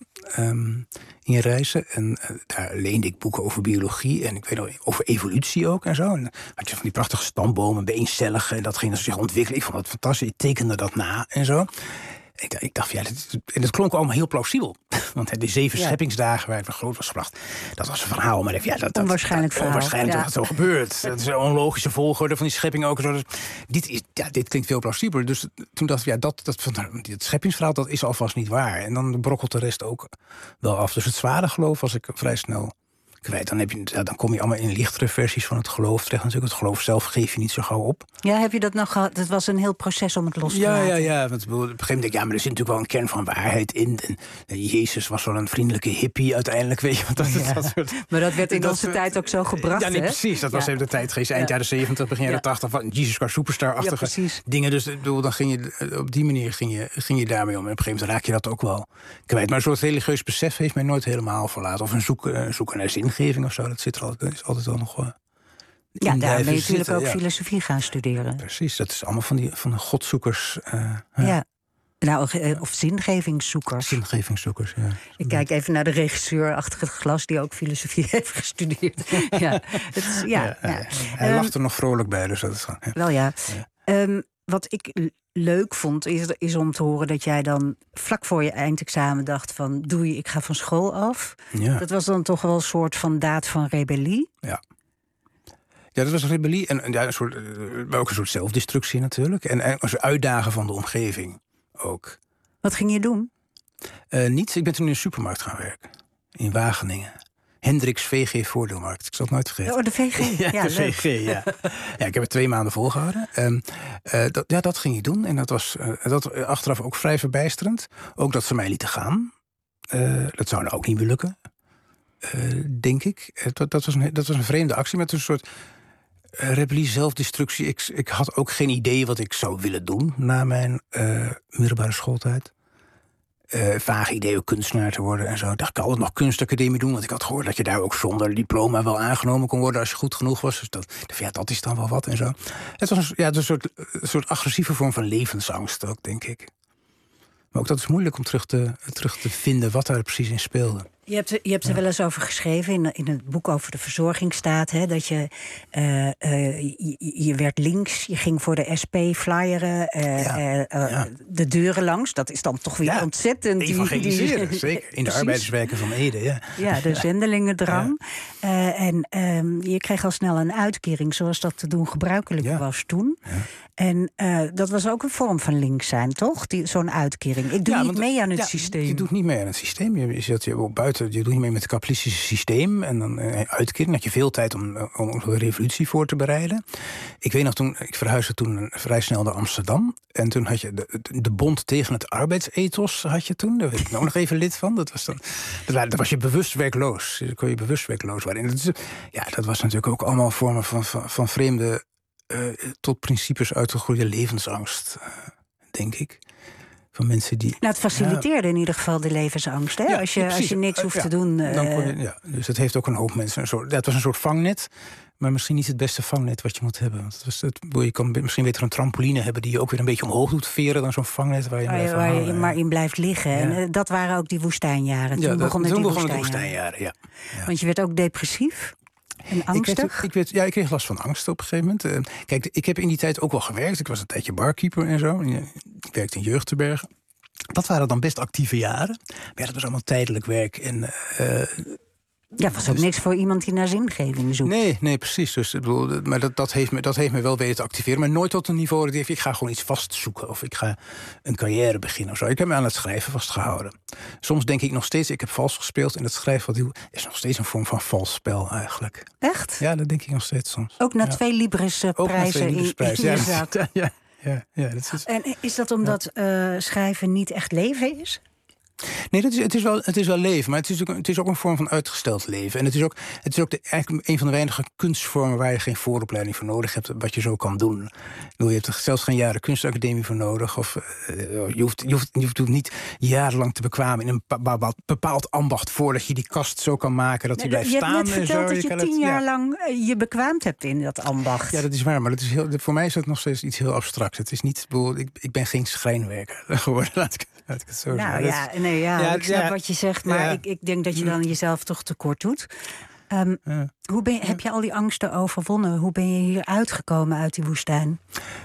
in Rijssen. En daar leende ik boeken over biologie en ik weet nog, over evolutie ook en zo. En had je van die prachtige stambomen, eencellige, en dat ging zich ontwikkelen. Ik vond het fantastisch, ik tekende dat na en zo. Ik dacht, en het klonk allemaal heel plausibel. Want de 7 scheppingsdagen waar het groot was gebracht... dat was een verhaal. Maar onwaarschijnlijk verhaal. Onwaarschijnlijk dat het zo gebeurt. Dat is een onlogische volgorde van die schepping ook. Dus dit klinkt veel plausiebeler. Dus toen dacht ik, dit scheppingsverhaal... dat is alvast niet waar. En dan brokkelt de rest ook wel af. Dus het zware geloof was ik vrij snel kwijt. Dan kom je allemaal in lichtere versies van het geloof terecht. Natuurlijk, het geloof zelf geef je niet zo gauw op. Ja, heb je dat nog gehad? Het was een heel proces om het los te laten. Ja. Want op een gegeven moment denk ik, maar er zit natuurlijk wel een kern van waarheid in. En Jezus was wel een vriendelijke hippie uiteindelijk, weet je. Maar dat werd in onze tijd ook zo gebracht, hè? Precies. Dat was even de tijdgeest. Eind jaren 70, begin jaren 80. Van Jesus Christ Superstar-achtige dingen. Dus dan ging je op die manier ging je daarmee om. En op een gegeven moment raak je dat ook wel kwijt. Maar een soort religieus besef heeft mij nooit helemaal verlaten. Of een zoeken naar zingeving of zo. Dat zit er altijd wel nog wel. Ja, daar ben je natuurlijk ook filosofie gaan studeren. Precies, dat is allemaal van de godzoekers. Of zingevingszoekers. Zingevingszoekers, ja. Ik kijk even naar de regisseur achter het glas... die ook filosofie heeft gestudeerd. Hij lacht er nog vrolijk bij, dus dat is gewoon... Wel ja. Wat ik leuk vond, is om te horen dat jij dan vlak voor je eindexamen dacht van... doei, ik ga van school af. Ja. Dat was dan toch wel een soort van daad van rebellie. Ja, dat was een rebellie en ook een soort zelfdestructie natuurlijk. En een uitdagen van de omgeving ook. Wat ging je doen? Niets, ik ben toen in een supermarkt gaan werken. In Wageningen. Hendricks VG Voordeelmarkt. Ik zal het nooit vergeten. Oh, de VG? Ja, de VG, ja. Ik heb het 2 maanden volgehouden. Dat ging ik doen. En dat was achteraf ook vrij verbijsterend. Ook dat ze mij lieten gaan. Dat zou nou ook niet meer lukken. Denk ik. Dat was een vreemde actie met een soort rebellie, zelfdestructie. Ik had ook geen idee wat ik zou willen doen na mijn middelbare schooltijd. Vage idee om kunstenaar te worden en zo. Ik dacht, ik kan altijd nog kunstacademie doen, want ik had gehoord dat je daar ook zonder diploma wel aangenomen kon worden als je goed genoeg was. Dus dat is dan wel wat en zo. Het was een soort agressieve vorm van levensangst ook, denk ik. Maar ook dat is moeilijk om terug te vinden wat daar precies in speelde. Je hebt er wel eens over geschreven in het boek over de verzorgingsstaat. Hè, dat je werd links, je ging voor de SP flyeren, de deuren langs. Dat is dan toch weer ontzettend... Evangeliseren, zeker. In de arbeiderswijken van Ede, Ja, de zendelingendrang. Ja. En je kreeg al snel een uitkering, zoals dat te doen gebruikelijk was toen. Ja. En dat was ook een vorm van links zijn, toch? Zo'n uitkering. Ik doe niet mee aan het systeem. Je doet niet mee aan het systeem. Je zet je op buiten. Je doet niet mee met het kapitalistische systeem. En dan uitkering. Had je veel tijd om de revolutie voor te bereiden. Ik weet nog, ik verhuisde toen vrij snel naar Amsterdam. En toen had je de Bond tegen het arbeidsethos had je toen. Daar ben ik ook nog even lid van. Dat was je bewust werkloos. Dan kon je bewust werkloos worden. En dat was natuurlijk ook allemaal vormen van vreemde tot principes uitgegroeide levensangst, denk ik. van mensen die... Nou, het faciliteerde in ieder geval de levensangst. Hè? Ja, als je niks hoeft te doen. Dus het heeft ook een hoop mensen het was een soort vangnet. Maar misschien niet het beste vangnet wat je moet hebben. Want je kan misschien beter een trampoline hebben die je ook weer een beetje omhoog doet veren dan zo'n vangnet waar je maar in blijft liggen. Ja. En dat waren ook die woestijnjaren. Toen begonnen de woestijnjaren. Ja. Want je werd ook depressief en angstig. Ik kreeg last van angst op een gegeven moment. Kijk, ik heb in die tijd ook wel gewerkt. Ik was een tijdje barkeeper en zo. Ik werkte in Jeugdherbergen. Dat waren dan best actieve jaren. Maar dat was allemaal tijdelijk werk. En was ook niks voor iemand die naar zingeving zoekt. Nee, precies. Dus, maar dat heeft me wel weten te activeren. Maar nooit tot een niveau dat ik ga gewoon iets vastzoeken. Of ik ga een carrière beginnen of zo. Ik heb me aan het schrijven vastgehouden. Soms denk ik nog steeds, ik heb vals gespeeld. En het schrijven is nog steeds een vorm van vals spel eigenlijk. Echt? Ja, dat denk ik nog steeds soms. Ook na 2 Libris-prijzen in je zak. Ja, dat is... En is dat omdat schrijven niet echt leven is? Nee, het is wel leven, maar het is ook een vorm van uitgesteld leven. En het is ook eigenlijk een van de weinige kunstvormen waar je geen vooropleiding voor nodig hebt, wat je zo kan doen. Je hebt er zelfs geen jaren kunstacademie voor nodig. Of je hoeft niet jarenlang te bekwamen in een bepaald ambacht voordat je die kast zo kan maken dat die blijft staan. Je hebt net verteld dat je 10 jaar lang je bekwaamd hebt in dat ambacht. Ja, dat is waar, maar voor mij is dat nog steeds iets heel abstract. Het is niet, ik ben geen schrijnwerker geworden, laat ik het zo zeggen. Ik snap wat je zegt, maar ik denk dat je dan jezelf toch tekort doet. Heb je al die angsten overwonnen? Hoe ben je hier uitgekomen uit die woestijn?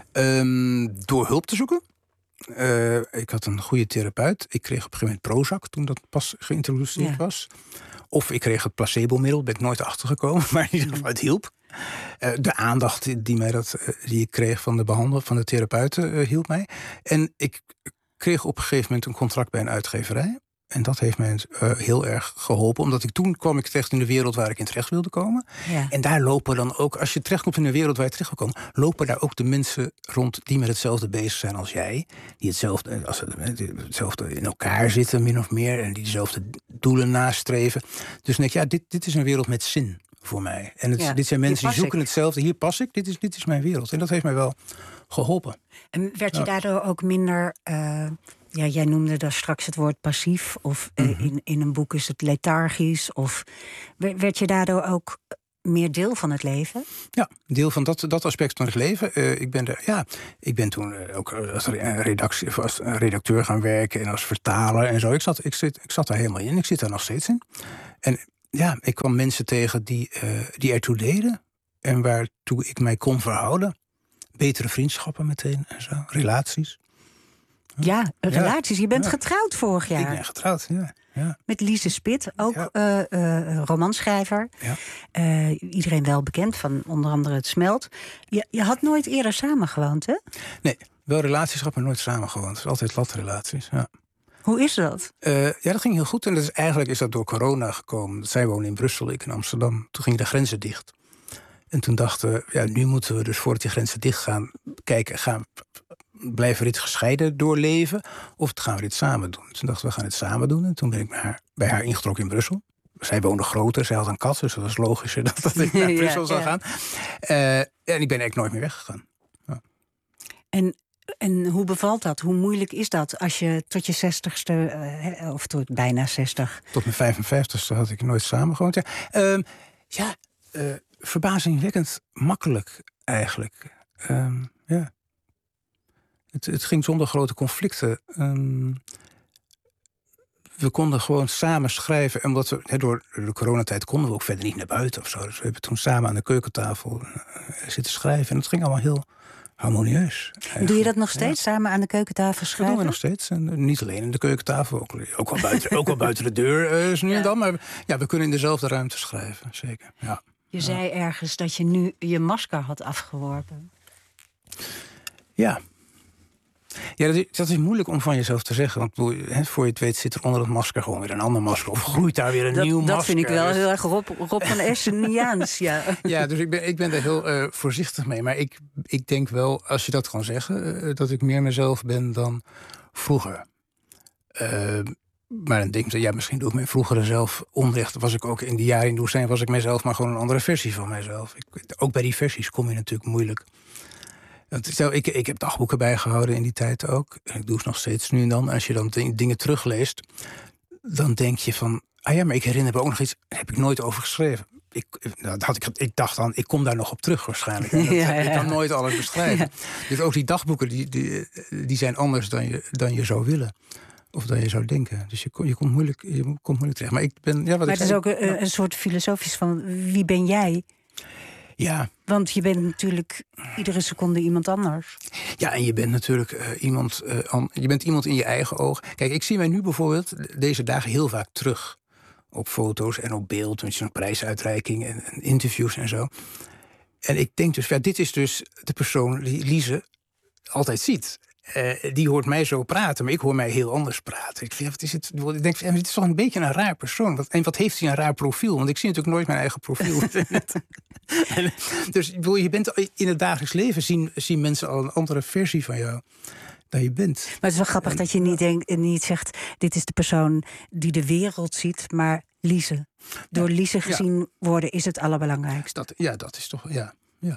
Door hulp te zoeken. Ik had een goede therapeut. Ik kreeg op een gegeven moment Prozac toen dat pas geïntroduceerd was. Of ik kreeg het placebo-middel, ben ik nooit achtergekomen, maar in ieder geval het hielp. De aandacht die ik kreeg van de behandelaar, van de therapeuten, hielp mij. En ik kreeg op een gegeven moment een contract bij een uitgeverij. En dat heeft mij heel erg geholpen. Omdat toen kwam ik terecht in de wereld waar ik in terecht wilde komen. Ja. En daar lopen dan ook, als je terechtkomt in de wereld waar je terecht wil komen, lopen daar ook de mensen rond die met hetzelfde bezig zijn als jij. Die hetzelfde in elkaar zitten, min of meer. En die dezelfde doelen nastreven. Dus dan denk ik, dit is een wereld met zin voor mij. En dit zijn mensen die zoeken hetzelfde. Hier pas ik, dit is mijn wereld. En dat heeft mij wel geholpen. En werd je daardoor ook minder... jij noemde daar straks het woord passief. Of in een boek is het lethargisch. Of werd je daardoor ook meer deel van het leven? Ja, deel van dat aspect van het leven. Ik ben toen ook als redacteur gaan werken en als vertaler en zo. Ik zat daar helemaal in. Ik zit daar nog steeds in. En ik kwam mensen tegen die ertoe deden. En waartoe ik mij kon verhouden. Betere vriendschappen meteen en zo. Relaties. Ja, relaties. Je bent getrouwd vorig jaar. Ik ben getrouwd, ja. Met Lise Spit, ook romanschrijver. Ja. Iedereen wel bekend van onder andere Het Smelt. Je had nooit eerder samengewoond, hè? Nee, wel relatieskap, maar nooit samengewoond. Altijd latrelaties, ja. Hoe is dat? Dat ging heel goed. En eigenlijk is dat door corona gekomen. Zij wonen in Brussel, ik in Amsterdam. Toen gingen de grenzen dicht. En toen dachten we, nu moeten we dus voordat die grenzen dicht gaan kijken, blijven we dit gescheiden doorleven of gaan we dit samen doen? Toen dachten we gaan dit samen doen. En toen ben ik bij haar ingetrokken in Brussel. Zij woonde groter, zij had een kat, dus dat was logischer dat ik naar Brussel zou gaan. En ik ben eigenlijk nooit meer weggegaan. Ja. En hoe bevalt dat? Hoe moeilijk is dat als je tot je 60ste, of tot bijna 60? Tot mijn 55ste had ik nooit samen gewoond. Verbazingwekkend makkelijk eigenlijk. Het ging zonder grote conflicten. We konden gewoon samen schrijven. En omdat we door de coronatijd konden we ook verder niet naar buiten of zo. Dus we hebben toen samen aan de keukentafel zitten schrijven. En dat ging allemaal heel harmonieus. Eigenlijk. Doe je dat nog steeds, samen aan de keukentafel schrijven? Dat doen we nog steeds. En niet alleen aan de keukentafel, ook wel buiten de deur nu en dan. Maar we kunnen in dezelfde ruimte schrijven, zeker. Ja. Je zei ergens dat je nu je masker had afgeworpen. Ja. Ja, dat is moeilijk om van jezelf te zeggen. Want voor je het weet zit er onder dat masker gewoon weer een ander masker. Of groeit daar weer een nieuw masker. Dat vind ik wel heel erg Rob van Esseniaans. Ja, dus ik ben daar heel voorzichtig mee. Maar ik denk wel, als je dat kan zeggen, dat ik meer mezelf ben dan vroeger. Maar dan denk ik, misschien doe ik mijn vroegere zelf onrecht. Was ik ook in die jaren in de woestijn, was ik mezelf maar gewoon een andere versie van mijzelf. Ook bij die versies kom je natuurlijk moeilijk Ik heb dagboeken bijgehouden in die tijd ook. En ik doe het nog steeds nu en dan. Als je dan dingen terugleest, dan denk je van... maar ik herinner me ook nog iets, daar heb ik nooit over geschreven. Ik dacht dan, ik kom daar nog op terug waarschijnlijk. Ik kan nooit alles beschrijven. Ja. Dus ook die dagboeken, die zijn anders dan je zou willen. Of dan je zou denken. Dus je komt moeilijk terecht. Maar ik ben... Ja, maar het is ook een soort filosofisch van, wie ben jij? Ja. Want je bent natuurlijk iedere seconde iemand anders. Ja, en je bent natuurlijk iemand in je eigen ogen. Kijk, ik zie mij nu bijvoorbeeld deze dagen heel vaak terug op foto's en op beeld, met zo'n prijsuitreiking en interviews en zo. En ik denk dus, dit is dus de persoon die Lise altijd ziet. Die hoort mij zo praten, maar ik hoor mij heel anders praten. Ik denk, dit is toch een beetje een raar persoon. En wat heeft hij een raar profiel? Want ik zie natuurlijk nooit mijn eigen profiel. Dus je bent in het dagelijks leven zien mensen al een andere versie van jou dan je bent. Maar het is wel grappig dat je niet zegt, dit is de persoon die de wereld ziet, maar Lise. Door Lise gezien worden is het allerbelangrijkste. Dat is toch, ja.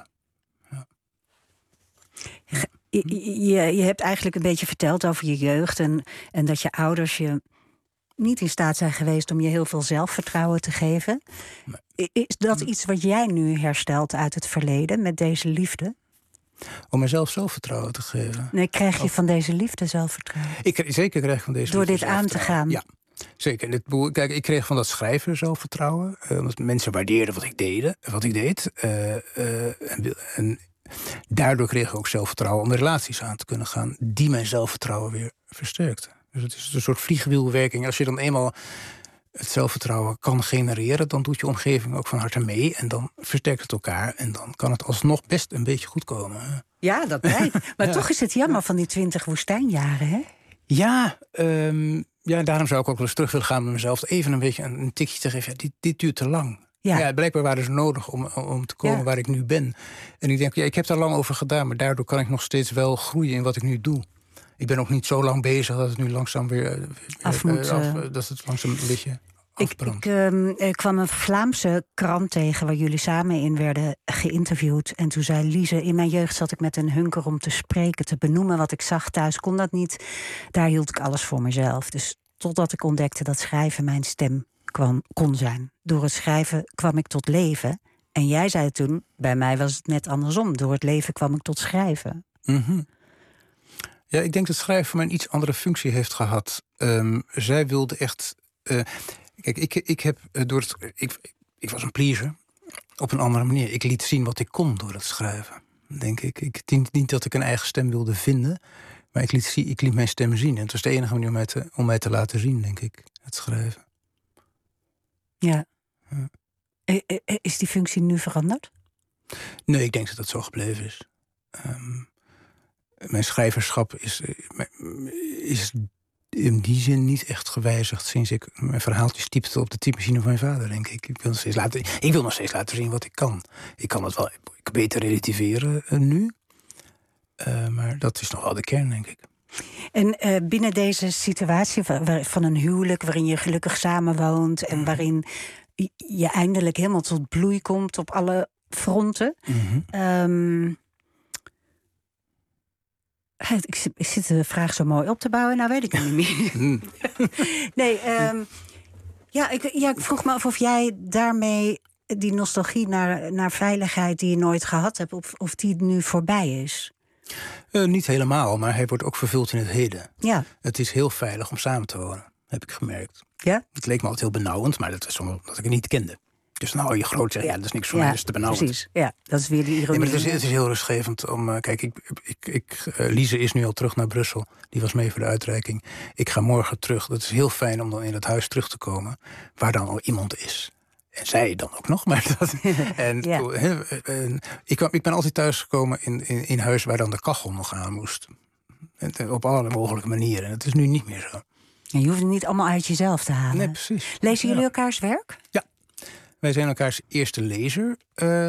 Je hebt eigenlijk een beetje verteld over je jeugd en dat je ouders je niet in staat zijn geweest om je heel veel zelfvertrouwen te geven. Nee. Is dat iets wat jij nu herstelt uit het verleden met deze liefde? Om mezelf zelfvertrouwen te geven? Nee, krijg je van deze liefde zelfvertrouwen? Zeker krijg ik van deze door liefde dit aan te gaan? Ja, zeker. Kijk, ik kreeg van dat schrijven zelfvertrouwen. Omdat mensen waardeerden wat ik deed. En daardoor kreeg ik ook zelfvertrouwen om de relaties aan te kunnen gaan die mijn zelfvertrouwen weer versterkten. Dus het is een soort vliegwielwerking. Als je dan eenmaal het zelfvertrouwen kan genereren, dan doet je omgeving ook van harte mee en dan versterkt het elkaar en dan kan het alsnog best een beetje goed komen. Ja, dat blijkt. Maar toch is het jammer van die 20 woestijnjaren, hè? Ja, daarom zou ik ook wel eens terug willen gaan met mezelf. Even een beetje een tikje te geven. Ja, dit duurt te lang. Ja, blijkbaar waren ze nodig om te komen waar ik nu ben. En ik denk, ik heb daar lang over gedaan, maar daardoor kan ik nog steeds wel groeien in wat ik nu doe. Ik ben ook niet zo lang bezig dat het nu langzaam weer dat het langzaam een beetje afbrandt. Ik kwam een Vlaamse krant tegen waar jullie samen in werden geïnterviewd. En toen zei Lise, in mijn jeugd zat ik met een hunker om te spreken, te benoemen wat ik zag. Thuis kon dat niet. Daar hield ik alles voor mezelf. Dus totdat ik ontdekte dat schrijven mijn stem kon zijn. Door het schrijven kwam ik tot leven. En jij zei toen, bij mij was het net andersom. Door het leven kwam ik tot schrijven. Mm-hmm. Ja, ik denk dat schrijven voor mij een iets andere functie heeft gehad. Zij wilde echt... kijk, ik was een pleaser op een andere manier. Ik liet zien wat ik kon door het schrijven, denk ik. Ik denk niet dat ik een eigen stem wilde vinden, maar ik liet mijn stem zien. En het was de enige manier om mij te laten zien, denk ik, het schrijven. Ja. Is die functie nu veranderd? Nee, ik denk dat het zo gebleven is. Mijn schrijverschap is in die zin niet echt gewijzigd sinds ik mijn verhaaltjes typte op de typemachine van mijn vader, denk ik. Ik wil nog steeds laten zien wat ik kan. Ik kan het wel beter relativeren nu. Maar dat is nog wel de kern, denk ik. En binnen deze situatie van een huwelijk waarin je gelukkig samenwoont en waarin je eindelijk helemaal tot bloei komt op alle fronten. Mm-hmm. Ik zit de vraag zo mooi op te bouwen, nou weet ik het niet meer. Nee, ik vroeg me af of jij daarmee die nostalgie naar veiligheid die je nooit gehad hebt, of die nu voorbij is. Niet helemaal, maar hij wordt ook vervuld in het heden. Ja. Het is heel veilig om samen te wonen, heb ik gemerkt. Ja? Het leek me altijd heel benauwend, maar dat was omdat ik het niet kende. Dus je groot zegt, dat is niks voor mij, dat is te benauwend. Precies, ja, dat is weer die ironie. Nee, maar het is heel rustgevend om... Kijk, Lise is nu al terug naar Brussel. Die was mee voor de uitreiking. Ik ga morgen terug. Dat is heel fijn om dan in het huis terug te komen, waar dan al iemand is. En zij dan ook nog. Maar ik ben altijd thuisgekomen in huis waar dan de kachel nog aan moest. En op alle mogelijke manieren. En het is nu niet meer zo. En je hoeft het niet allemaal uit jezelf te halen. Nee, precies. Lezen jullie elkaars werk? Ja. Wij zijn elkaars eerste lezer.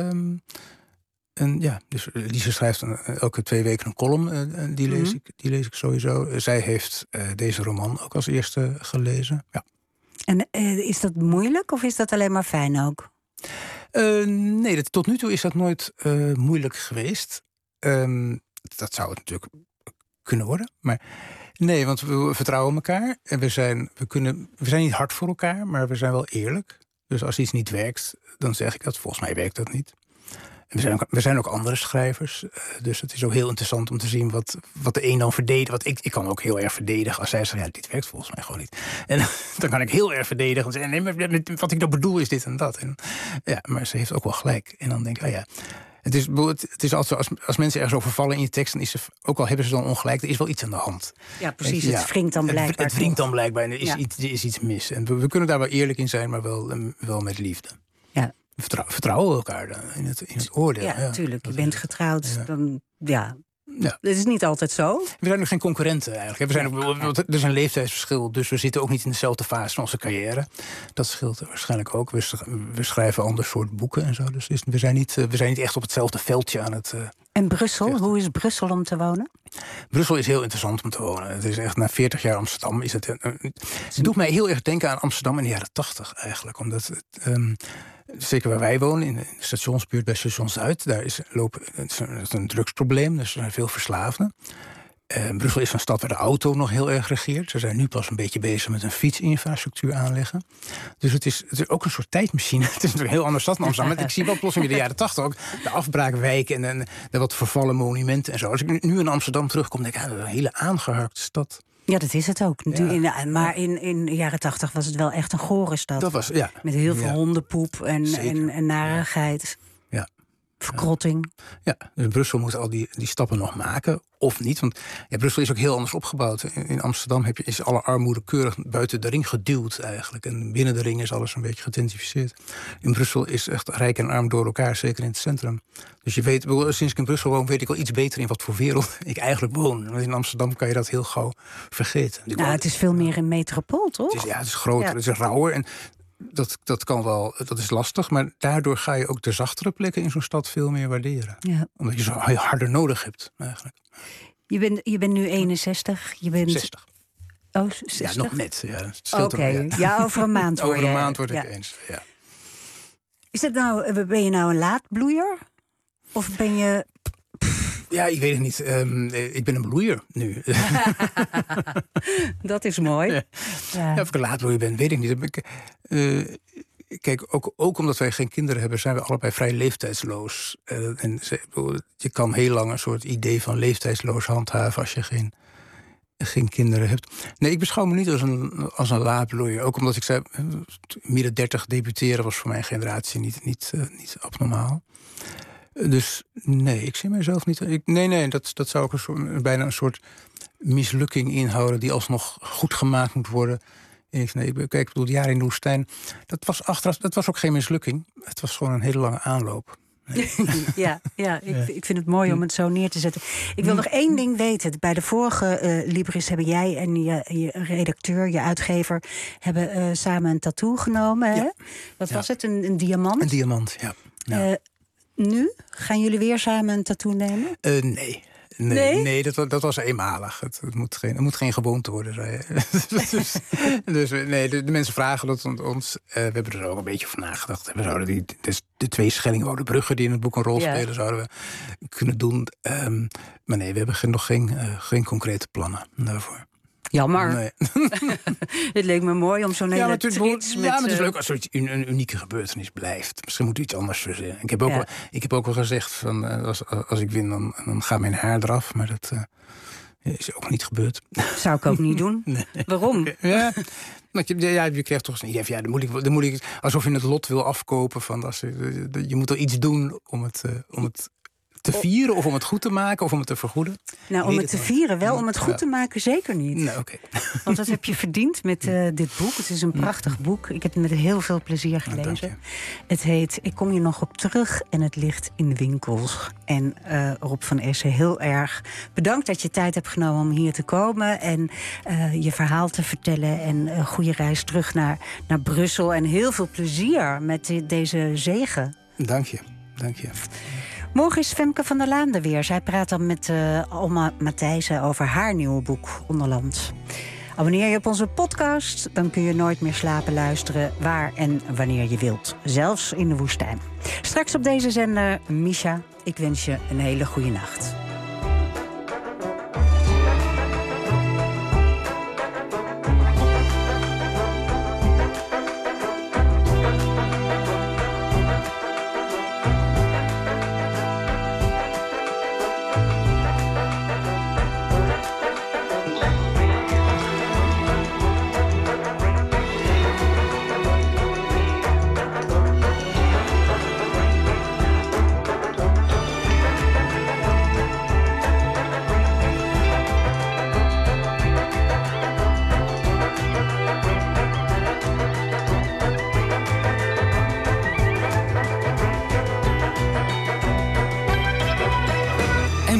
Dus Lise schrijft elke 2 weken een column. Die lees ik sowieso. Zij heeft deze roman ook als eerste gelezen. Ja. En is dat moeilijk of is dat alleen maar fijn ook? Nee, tot nu toe is dat nooit moeilijk geweest. Dat zou het natuurlijk kunnen worden. Maar nee, want we vertrouwen elkaar. En we zijn niet hard voor elkaar, maar we zijn wel eerlijk. Dus als iets niet werkt, dan zeg ik dat. Volgens mij werkt dat niet. En we zijn ook andere schrijvers. Dus het is ook heel interessant om te zien wat de een dan verdedigt. Want ik kan ook heel erg verdedigen als zij zegt, ja, dit werkt volgens mij gewoon niet. En dan kan ik heel erg verdedigen en zeggen, nee, maar wat ik nou bedoel is dit en dat. En, ja, maar ze heeft ook wel gelijk. En dan denk ik, het is altijd zo, als mensen ergens over vallen in je tekst, dan is ook al hebben ze dan ongelijk, er is wel iets aan de hand. Ja, precies. Het wringt dan blijkbaar. Het wringt dan blijkbaar en er is iets mis. En we kunnen daar wel eerlijk in zijn, maar wel met liefde. Ja. Vertrouwen elkaar dan in het oordeel. Ja, natuurlijk. Je bent getrouwd, dan Ja. Dat is niet altijd zo. We zijn nog geen concurrenten eigenlijk. Er is een leeftijdsverschil, dus we zitten ook niet in dezelfde fase van onze carrière. Dat scheelt waarschijnlijk ook. We schrijven ander soort boeken en zo. Dus we zijn niet echt op hetzelfde veldje aan het... En Brussel, hoe is Brussel om te wonen? Brussel is heel interessant om te wonen. Het is echt na 40 jaar Amsterdam. Het doet mij heel erg denken aan Amsterdam in de jaren 80 eigenlijk. Omdat zeker waar wij wonen, in de stationsbuurt bij Station Zuid, daar is een drugsprobleem. Dus er zijn veel verslaafden. Brussel is een stad waar de auto nog heel erg regeert. Ze zijn nu pas een beetje bezig met een fietsinfrastructuur aanleggen. Dus het is ook een soort tijdmachine. Het is natuurlijk een heel andere stad dan Amsterdam. Maar ik zie wel plotseling in de jaren 80 ook de afbraakwijken en de wat vervallen monumenten en zo. Als ik nu in Amsterdam terugkom, denk ik, dat is een hele aangeharkte stad. Ja, dat is het ook. Ja. Maar in de jaren 80 was het wel echt een gore stad. Dat was, ja. Met heel veel hondenpoep en narigheid. Ja. Verkrotting. Ja, dus Brussel moet al die stappen nog maken. Of niet, want Brussel is ook heel anders opgebouwd. In Amsterdam is alle armoede keurig buiten de ring geduwd eigenlijk. En binnen de ring is alles een beetje geïdentificeerd. In Brussel is echt rijk en arm door elkaar, zeker in het centrum. Dus je weet, sinds ik in Brussel woon, weet ik wel iets beter in wat voor wereld ik eigenlijk woon. Want in Amsterdam kan je dat heel gauw vergeten. Nou, het is veel meer een metropool, toch? Het is groter, het is rauwer en... Dat kan wel, dat is lastig, maar daardoor ga je ook de zachtere plekken in zo'n stad veel meer waarderen. Ja. Omdat je ze harder nodig hebt, eigenlijk. Je bent nu 61, je bent... 60. Oh, 60? Ja, nog net. Ja, Oké, ja, over een maand word je... Over een maand word ik eens, ja. Is het nou, ben je nou een laatbloeier? Of ben je... Ja, ik weet het niet. Ik ben een bloeier nu. Dat is mooi. Ja, of ik een laatbloeier ben, weet ik niet. Kijk, ook omdat wij geen kinderen hebben, zijn we allebei vrij leeftijdsloos. En je kan heel lang een soort idee van leeftijdsloos handhaven als je geen kinderen hebt. Nee, ik beschouw me niet als een laatbloeier. Ook omdat ik zei, midden 30 debuteren was voor mijn generatie niet abnormaal. Dus nee, ik zie mezelf niet... Nee, dat zou ook bijna een soort mislukking inhouden... die alsnog goed gemaakt moet worden. Ik bedoel, de jaren in de woestijn... Dat was ook geen mislukking. Het was gewoon een hele lange aanloop. Nee. Ik vind het mooi om het zo neer te zetten. Ik wil nog één ding weten. Bij de vorige Libris hebben jij en je redacteur, je uitgever... hebben samen een tattoo genomen. Hè? Wat was het? Een diamant? Een diamant, ja. Nou. Nu? Gaan jullie weer samen een tattoo nemen? Nee, dat was eenmalig. Het moet geen gewoonte worden, zei je. Dus nee, de mensen vragen dat ons. We hebben er ook een beetje over nagedacht. We zouden de 2 Schellingwoude Bruggen die in het boek een rol spelen, zouden we kunnen doen. Maar nee, we hebben nog geen concrete plannen daarvoor. Jammer. Nee. Het leek me mooi om zo'n hele trits met... Ja, maar het is leuk als zoiets een unieke gebeurtenis blijft. Misschien moet iets anders verzinnen. Ik heb ook wel gezegd, van, als ik win, dan gaat mijn haar eraf. Maar dat is ook niet gebeurd. Zou ik ook niet doen. Nee. Waarom? Ja, je krijgt toch een idee van... dan moet ik alsof je het lot wil afkopen. Van je moet er iets doen om het te vieren, of om het goed te maken, of om het te vergoeden? Nou, om het te vieren wel, om het goed te maken zeker niet. Nou, okay. Want dat heb je verdiend met dit boek. Het is een prachtig boek. Ik heb het met heel veel plezier gelezen. Het heet Ik kom hier nog op terug en het ligt in de winkels. En Rob van Essen, heel erg bedankt dat je tijd hebt genomen om hier te komen en je verhaal te vertellen. En een goede reis terug naar Brussel. En heel veel plezier met deze zege. Dank je. Morgen is Femke van der Laan er weer. Zij praat dan met Alma Matthijssen over haar nieuwe boek Onderland. Abonneer je op onze podcast, dan kun je Nooit meer slapen luisteren waar en wanneer je wilt. Zelfs in de woestijn. Straks op deze zender, Misha. Ik wens je een hele goede nacht.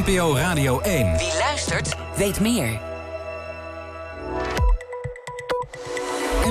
NPO Radio 1. Wie luistert, weet meer.